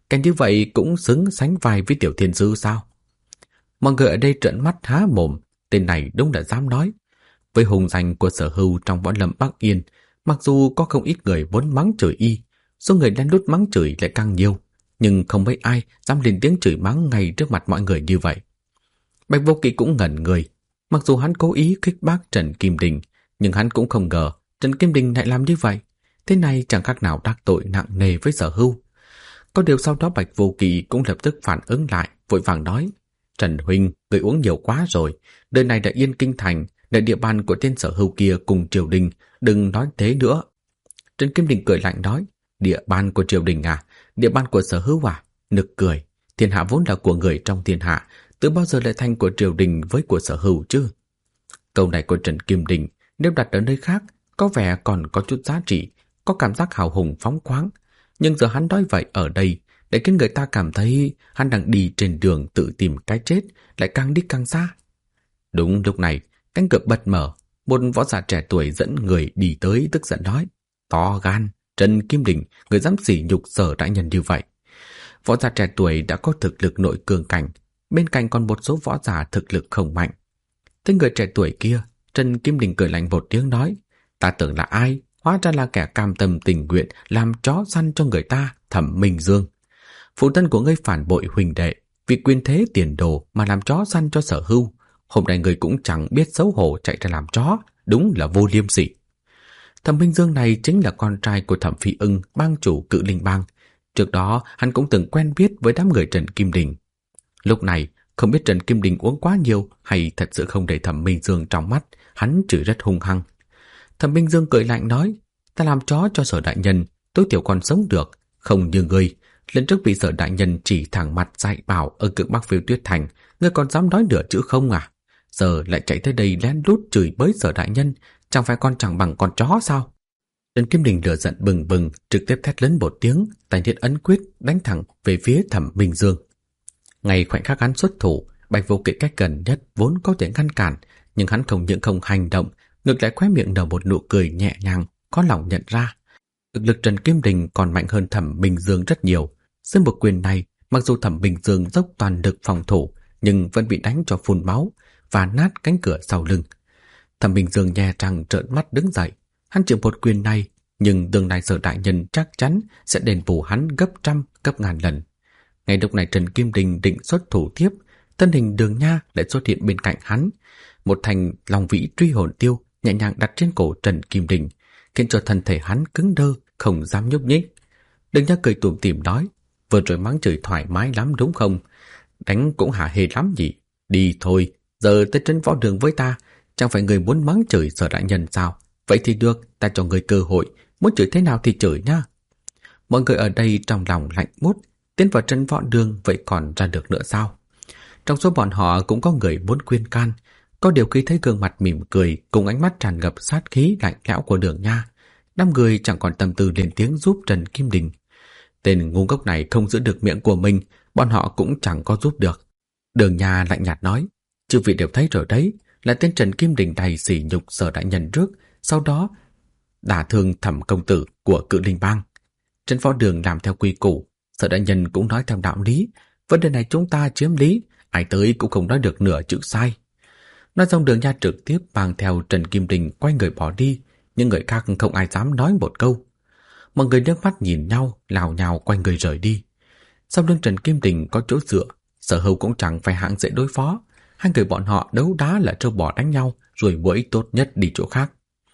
Cái như vậy cũng xứng sánh vai với Tiểu Thiên Sư sao? Mọi người ở đây trợn mắt há mồm, tên này đúng là dám nói. Với hùng danh của Sở Hưu trong võ lâm Bắc Yên, mặc dù có không ít người muốn mắng chửi y, số người lén lút mắng chửi lại càng nhiều, nhưng không mấy ai dám lên tiếng chửi mắng ngay trước mặt mọi người như vậy. Bạch Vô Kỵ cũng ngẩn người, mặc dù hắn cố ý khích bác Trần Kim Đình, nhưng hắn cũng không ngờ Trần Kim Đình lại làm như vậy. Thế này chẳng khác nào đắc tội nặng nề với Sở Hưu. Có điều sau đó Bạch Vô Kỵ cũng lập tức phản ứng lại, vội vàng nói: Trần huynh, người uống nhiều quá rồi, đời này đã Yên Kinh thành, là địa bàn của tên Sở Hưu kia cùng triều đình, đừng nói thế nữa. Trần Kim Đình cười lạnh nói: Địa bàn của triều đình à? Địa bàn của Sở Hưu à? Nực cười, thiên hạ vốn là của người trong thiên hạ, từ bao giờ lại thành của triều đình với của Sở Hưu chứ? Câu này của Trần Kim Đình nếu đặt ở nơi khác có vẻ còn có chút giá trị, có cảm giác hào hùng phóng khoáng, nhưng giờ hắn nói vậy ở đây để khiến người ta cảm thấy hắn đang đi trên đường tự tìm cái chết, lại càng đi càng xa. Đúng lúc này, cánh cửa bật mở, một võ giả trẻ tuổi dẫn người đi tới tức giận nói: To gan, Trần Kim Đình, người dám sỉ nhục Sở đại nhân như vậy. Võ giả trẻ tuổi đã có thực lực nội cường cảnh, bên cạnh còn một số võ giả thực lực không mạnh. Thấy người trẻ tuổi kia, Trần Kim Đình cười lạnh một tiếng nói: Ta tưởng là ai, hóa ra là kẻ cam tâm tình nguyện làm chó săn cho người ta, Thẩm Minh Dương. Phụ thân của ngươi phản bội huynh đệ, vì quyền thế tiền đồ mà làm chó săn cho Sở Hưu. Hôm nay ngươi cũng chẳng biết xấu hổ chạy ra làm chó, đúng là vô liêm sỉ. Thẩm Minh Dương này chính là con trai của Thẩm Phi Ưng, bang chủ Cự Linh Bang. Trước đó hắn cũng từng quen biết với đám người Trần Kim Đình. Lúc này không biết Trần Kim Đình uống quá nhiều hay thật sự không để Thẩm Minh Dương trong mắt, hắn chửi rất hung hăng. Thẩm Minh Dương cười lạnh nói: Ta làm chó cho Sở đại nhân, tối thiểu còn sống được, không như ngươi. Lần trước bị Sở đại nhân chỉ thẳng mặt dạy bảo ở Cực Bắc Phiêu Tuyết Thành, ngươi còn dám nói nửa chữ không à? Giờ lại chạy tới đây lén lút chửi bới Sở đại nhân, chẳng phải con chẳng bằng con chó sao? Trần Kim Đình lửa giận bừng bừng, trực tiếp thét lớn một tiếng, tay thiết ấn quyết đánh thẳng về phía Thẩm Minh Dương. Ngay khoảnh khắc hắn xuất thủ, Bạch Vô Kỵ cách gần nhất vốn có thể ngăn cản, nhưng hắn không những không hành động, ngược lại khóe miệng nở một nụ cười nhẹ nhàng, có lòng nhận ra thực lực Trần Kim Đình còn mạnh hơn Thẩm Minh Dương rất nhiều. Dưới một quyền này, mặc dù Thẩm Minh Dương dốc toàn lực phòng thủ, nhưng vẫn bị đánh cho phun máu và nát cánh cửa sau lưng. Thẩm Minh Dương nhe răng trợn mắt đứng dậy, hắn chịu một quyền này, nhưng tương lai Sở đại nhân chắc chắn sẽ đền bù hắn gấp trăm, gấp ngàn lần. Ngay lúc này Trần Kim Đình định xuất thủ tiếp, thân hình Đường Nha lại xuất hiện bên cạnh hắn, một thành long vĩ truy hồn tiêu nhẹ nhàng đặt trên cổ Trần Kim Đình, khiến cho thân thể hắn cứng đơ, không dám nhúc nhích. Đường Nha cười tủm tỉm nói: Vừa rồi mắng chửi thoải mái lắm đúng không? Đánh cũng hả hê lắm nhỉ? Đi thôi, giờ tới trấn võ đường với ta, chẳng phải người muốn mắng chửi Sở đại nhân sao? Vậy thì được, ta cho người cơ hội, muốn chửi thế nào thì chửi nha. Mọi người ở đây trong lòng lạnh buốt, tiến vào trấn võ đường vậy còn ra được nữa sao? Trong số bọn họ cũng có người muốn khuyên can, có điều khi thấy gương mặt mỉm cười cùng ánh mắt tràn ngập sát khí lạnh lẽo của Đường Nha, năm người chẳng còn tâm tư lên tiếng giúp Trần Kim Đình. Tên ngu ngốc này không giữ được miệng của mình, bọn họ cũng chẳng có giúp được. Đường Nha lạnh nhạt nói: Chư vị đều thấy rồi đấy, là tên Trần Kim Đình này sỉ nhục Sở đại nhân trước, sau đó đả thương Thẩm công tử của Cự Linh Bang. Trấn võ đường làm theo quy củ, Sở đại nhân cũng nói theo đạo lý, vấn đề này chúng ta chiếm lý, ai tới cũng không nói được nửa chữ sai. Nói xong Đường Nha trực tiếp mang theo Trần Kim Đình quay người bỏ đi, nhưng người khác không ai dám nói một câu. Mọi người nước mắt nhìn nhau, lào nhào quay người rời đi. Sau lưng Trần Kim Đình có chỗ dựa, Sở Hưu cũng chẳng phải hạng dễ đối phó. Hai người bọn họ đấu đá là trâu bò đánh nhau, rồi mỗi tốt nhất đi chỗ khác.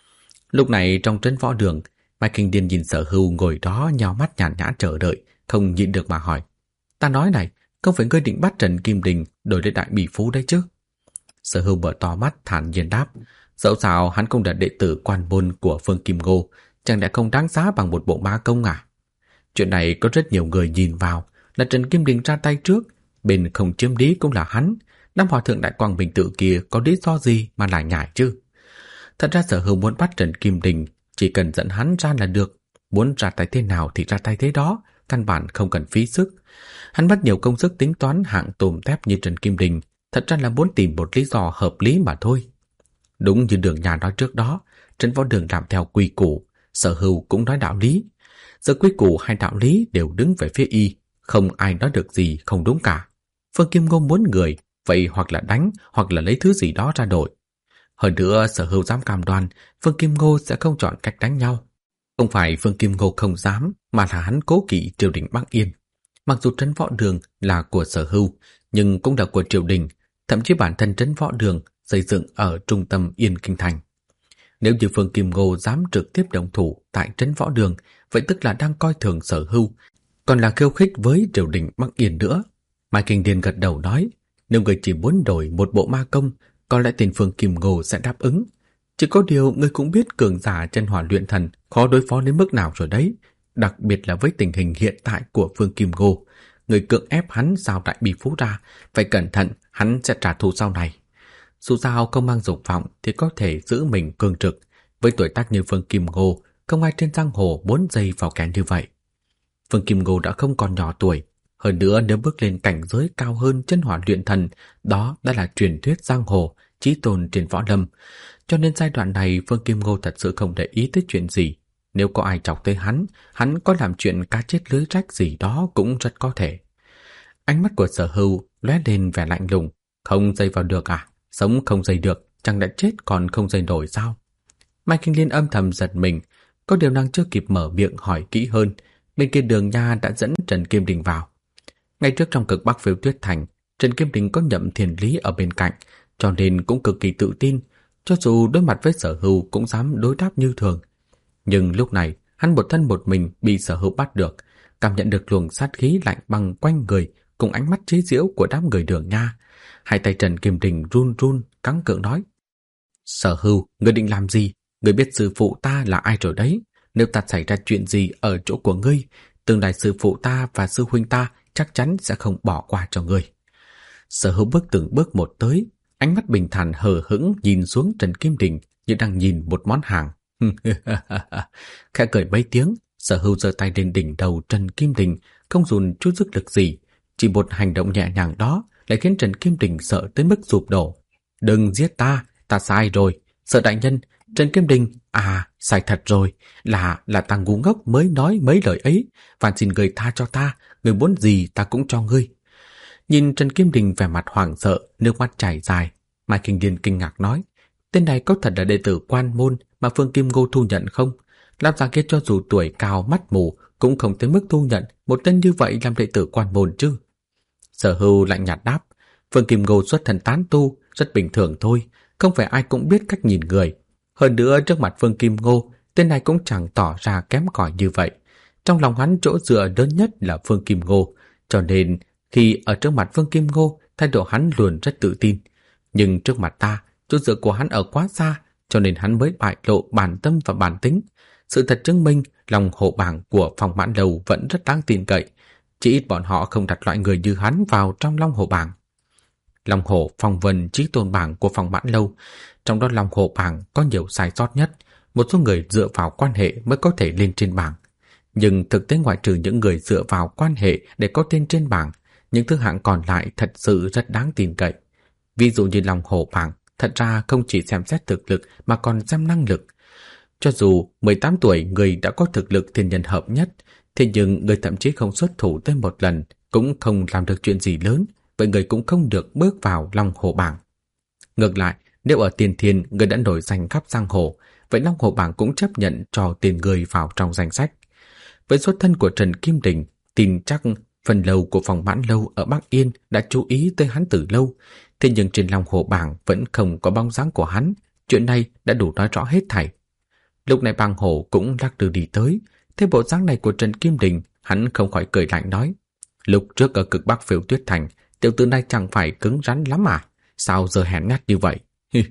Lúc này trong trấn võ đường, Mai Kinh Điền nhìn Sở Hưu ngồi đó nhào mắt nhàn nhã chờ đợi, không nhịn được mà hỏi: Ta nói này, không phải ngươi định bắt Trần Kim Đình đổi lấy đại bỉ phú đấy chứ? Sở Hưu mở to mắt thản nhiên đáp: Dẫu sao hắn cũng là đệ tử quan môn của Phương Kim Ngô, chẳng lẽ không đáng giá bằng một bộ ma công à? Chuyện này có rất nhiều người nhìn vào, là Trần Kim Đình ra tay trước, bên không chiếm lý cũng là hắn. Năm hòa thượng Đại Quang Bình Tự kia có lý do gì mà lại nhảy chứ? Thật ra Sở Hưu muốn bắt Trần Kim Đình, chỉ cần dẫn hắn ra là được, muốn ra tay thế nào thì ra tay thế đó, căn bản không cần phí sức. Hắn mất nhiều công sức tính toán hạng tôm tép như Trần Kim Đình, thật ra là muốn tìm một lý do hợp lý mà thôi. Đúng như Đường Nha nói trước đó, trấn võ đường làm theo quy củ, Sở Hưu cũng nói đạo lý. Giờ quy củ hay đạo lý đều đứng về phía y, không ai nói được gì không đúng cả. Phương Kim Ngô muốn người, vậy hoặc là đánh, hoặc là lấy thứ gì đó ra đổi. Hơn nữa, Sở Hưu dám cam đoan Phương Kim Ngô sẽ không chọn cách đánh nhau. Không phải Phương Kim Ngô không dám, mà là hắn cố kỵ triều đình Bắc Yên. Mặc dù trấn Võ Đường là của Sở Hưu, nhưng cũng là của triều đình, thậm chí bản thân trấn Võ Đường xây dựng ở trung tâm Yên Kinh Thành. Nếu như Phương Kim Ngô dám trực tiếp động thủ tại trấn Võ Đường, vậy tức là đang coi thường Sở Hưu, còn là khiêu khích với triều đình Bắc Yên nữa. Mai Kinh Điền gật đầu nói, nếu người chỉ muốn đổi một bộ ma công, có lẽ tên Phương Kim Ngô sẽ đáp ứng. Chỉ có điều người cũng biết cường giả chân hỏa luyện thần khó đối phó đến mức nào rồi đấy, đặc biệt là với tình hình hiện tại của Phương Kim Ngô. Người cưỡng ép hắn giao Đại Bỉ Phú ra, phải cẩn thận, hắn sẽ trả thù sau này. Dù sao không mang dục vọng thì có thể giữ mình cương trực. Với tuổi tác như Phương Kim Ngô, không ai trên giang hồ muốn dây vào kẻ như vậy. Phương Kim Ngô đã không còn nhỏ tuổi, hơn nữa nếu bước lên cảnh giới cao hơn chân hỏa luyện thần, đó đã là truyền thuyết giang hồ, chí tôn trên võ lâm. Cho nên giai đoạn này Phương Kim Ngô thật sự không để ý tới chuyện gì. Nếu có ai chọc tới hắn có làm chuyện cá chết lưới rách gì đó cũng rất có thể. Ánh mắt của Sở Hưu lóe lên vẻ lạnh lùng. Không dây vào được à? Sống không dây được, chẳng đã chết còn không dây nổi sao? Mai Kinh Liên âm thầm giật mình, có điều nàng chưa kịp mở miệng hỏi kỹ hơn, bên kia Đường Nha đã dẫn Trần Kim Đình vào. Ngay trước trong Cực Bắc Phiêu Tuyết Thành, Trần Kim Đình có Nhậm Thiền Lý ở bên cạnh, cho nên cũng cực kỳ tự tin, cho dù đối mặt với Sở Hưu cũng dám đối đáp như thường. Nhưng lúc này, hắn một thân một mình bị Sở Hưu bắt được, cảm nhận được luồng sát khí lạnh băng quanh người cùng ánh mắt chế giễu của đám người Đường Nha. Hai tay Trần Kim Đình run run, cắn cự nói: Sở Hưu, ngươi định làm gì? Ngươi biết sư phụ ta là ai rồi đấy. Nếu ta xảy ra chuyện gì ở chỗ của ngươi, tương lai sư phụ ta và sư huynh ta chắc chắn sẽ không bỏ qua cho ngươi. Sở Hưu bước từng bước một tới, ánh mắt bình thản hờ hững nhìn xuống Trần Kim Đình như đang nhìn một món hàng. Khẽ cười mấy tiếng, Sở Hưu giơ tay lên đỉnh đầu Trần Kim Đình, không dùng chút sức lực gì. Chỉ một hành động nhẹ nhàng đó lại khiến Trần Kim Đình sợ tới mức sụp đổ. Đừng giết ta, ta sai rồi. Sở đại nhân, Trần Kim Đình, sai thật rồi, là ta ngu ngốc mới nói mấy lời ấy, và xin người tha cho ta, người muốn gì ta cũng cho ngươi. Nhìn Trần Kim Đình vẻ mặt hoảng sợ, nước mắt chảy dài, Mai Kinh Điền kinh ngạc nói, tên này có thật là đệ tử Quan Môn mà Phương Kim Ngô thu nhận không? Làm ra kia cho dù tuổi cao mắt mù cũng không tới mức thu nhận một tên như vậy làm đệ tử Quan Môn chứ. Sở Hưu lạnh nhạt đáp, Phương Kim Ngô xuất thân tán tu, rất bình thường thôi, không phải ai cũng biết cách nhìn người. Hơn nữa trước mặt Phương Kim Ngô, tên này cũng chẳng tỏ ra kém cỏi như vậy. Trong lòng hắn chỗ dựa lớn nhất là Phương Kim Ngô, cho nên khi ở trước mặt Phương Kim Ngô, thái độ hắn luôn rất tự tin. Nhưng trước mặt ta, chỗ dựa của hắn ở quá xa, cho nên hắn mới bại lộ bản tâm và bản tính. Sự thật chứng minh lòng hổ bảng của Phong Mãn Lâu vẫn rất đáng tin cậy. Chỉ ít bọn họ không đặt loại người như hắn vào trong Long Hổ bảng. Long Hổ Phong Vân Chí Tôn bảng của Phong Mãn Lâu, trong đó Long Hổ bảng có nhiều sai sót nhất, một số người dựa vào quan hệ mới có thể lên trên bảng. Nhưng thực tế ngoại trừ những người dựa vào quan hệ để có tên trên bảng, những thứ hạng còn lại thật sự rất đáng tin cậy. Ví dụ như Long Hổ bảng, thật ra không chỉ xem xét thực lực mà còn xem năng lực. Cho dù 18 tuổi người đã có thực lực thiên nhân hợp nhất, thế nhưng người thậm chí không xuất thủ tới một lần, cũng không làm được chuyện gì lớn, vậy người cũng không được bước vào Long Hổ bảng. Ngược lại, nếu ở tiền thiên người đã nổi danh khắp giang hồ, vậy Long Hổ bảng cũng chấp nhận cho tiền người vào trong danh sách. Với xuất thân của Trần Kim Đình, tin chắc phần lâu của Phong Mãn Lâu ở Bắc Yên đã chú ý tới hắn từ lâu, thế nhưng trên Long Hổ bảng vẫn không có bóng dáng của hắn. Chuyện này đã đủ nói rõ hết thảy. Lúc này Bàng Hổ cũng lắc lư đi tới, thấy bộ dáng này của Trần Kim Đình, hắn không khỏi cười lạnh nói: lúc trước ở Cực Bắc Phiêu Tuyết Thành, tiểu tử này chẳng phải cứng rắn lắm à? Sao giờ hèn nhát như vậy?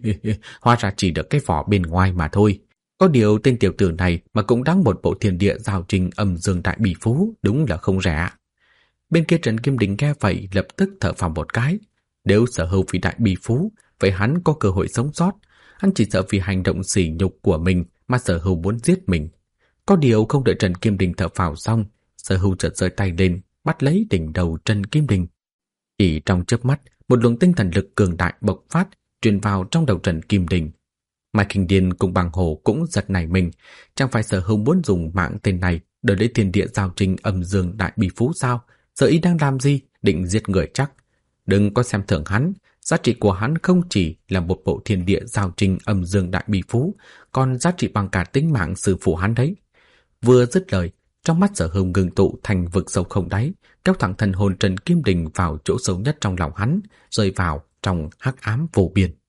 Hóa ra chỉ được cái vỏ bên ngoài mà thôi. Có điều tên tiểu tử này mà cũng đáng một bộ thiên địa giao trình âm dương đại bỉ phú, đúng là không rẻ. Bên kia Trần Kim Đình nghe vậy lập tức thở phào một cái. Nếu Sở Hưu vì đại bỉ phú, vậy hắn có cơ hội sống sót. Hắn chỉ sợ vì hành động sỉ nhục của mình mà Sở Hưu muốn giết mình. Có điều không đợi Trần Kim Đình thở phào xong, Sở Hưu chợt giơ tay lên, bắt lấy đỉnh đầu Trần Kim Đình. Chỉ trong chớp mắt, một luồng tinh thần lực cường đại bộc phát, truyền vào trong đầu Trần Kim Đình. Mai Kinh Điền cùng Bàng Hổ cũng giật nảy mình, chẳng phải Sở Hưu muốn dùng mạng tên này để lấy thiên địa giao trình âm dương đại bỉ phú sao? Giờ y đang làm gì? Định giết người chắc. Đừng có xem thường hắn. Giá trị của hắn không chỉ là một bộ thiên địa giao trình âm dương đại bi phú, còn giá trị bằng cả tính mạng sư phụ hắn đấy. Vừa dứt lời, trong mắt Sở Hồng ngừng tụ thành vực sâu không đáy, kéo thẳng thần hồn Trần Kim Đình vào chỗ sâu nhất trong lòng hắn, rơi vào trong hắc ám vô biên.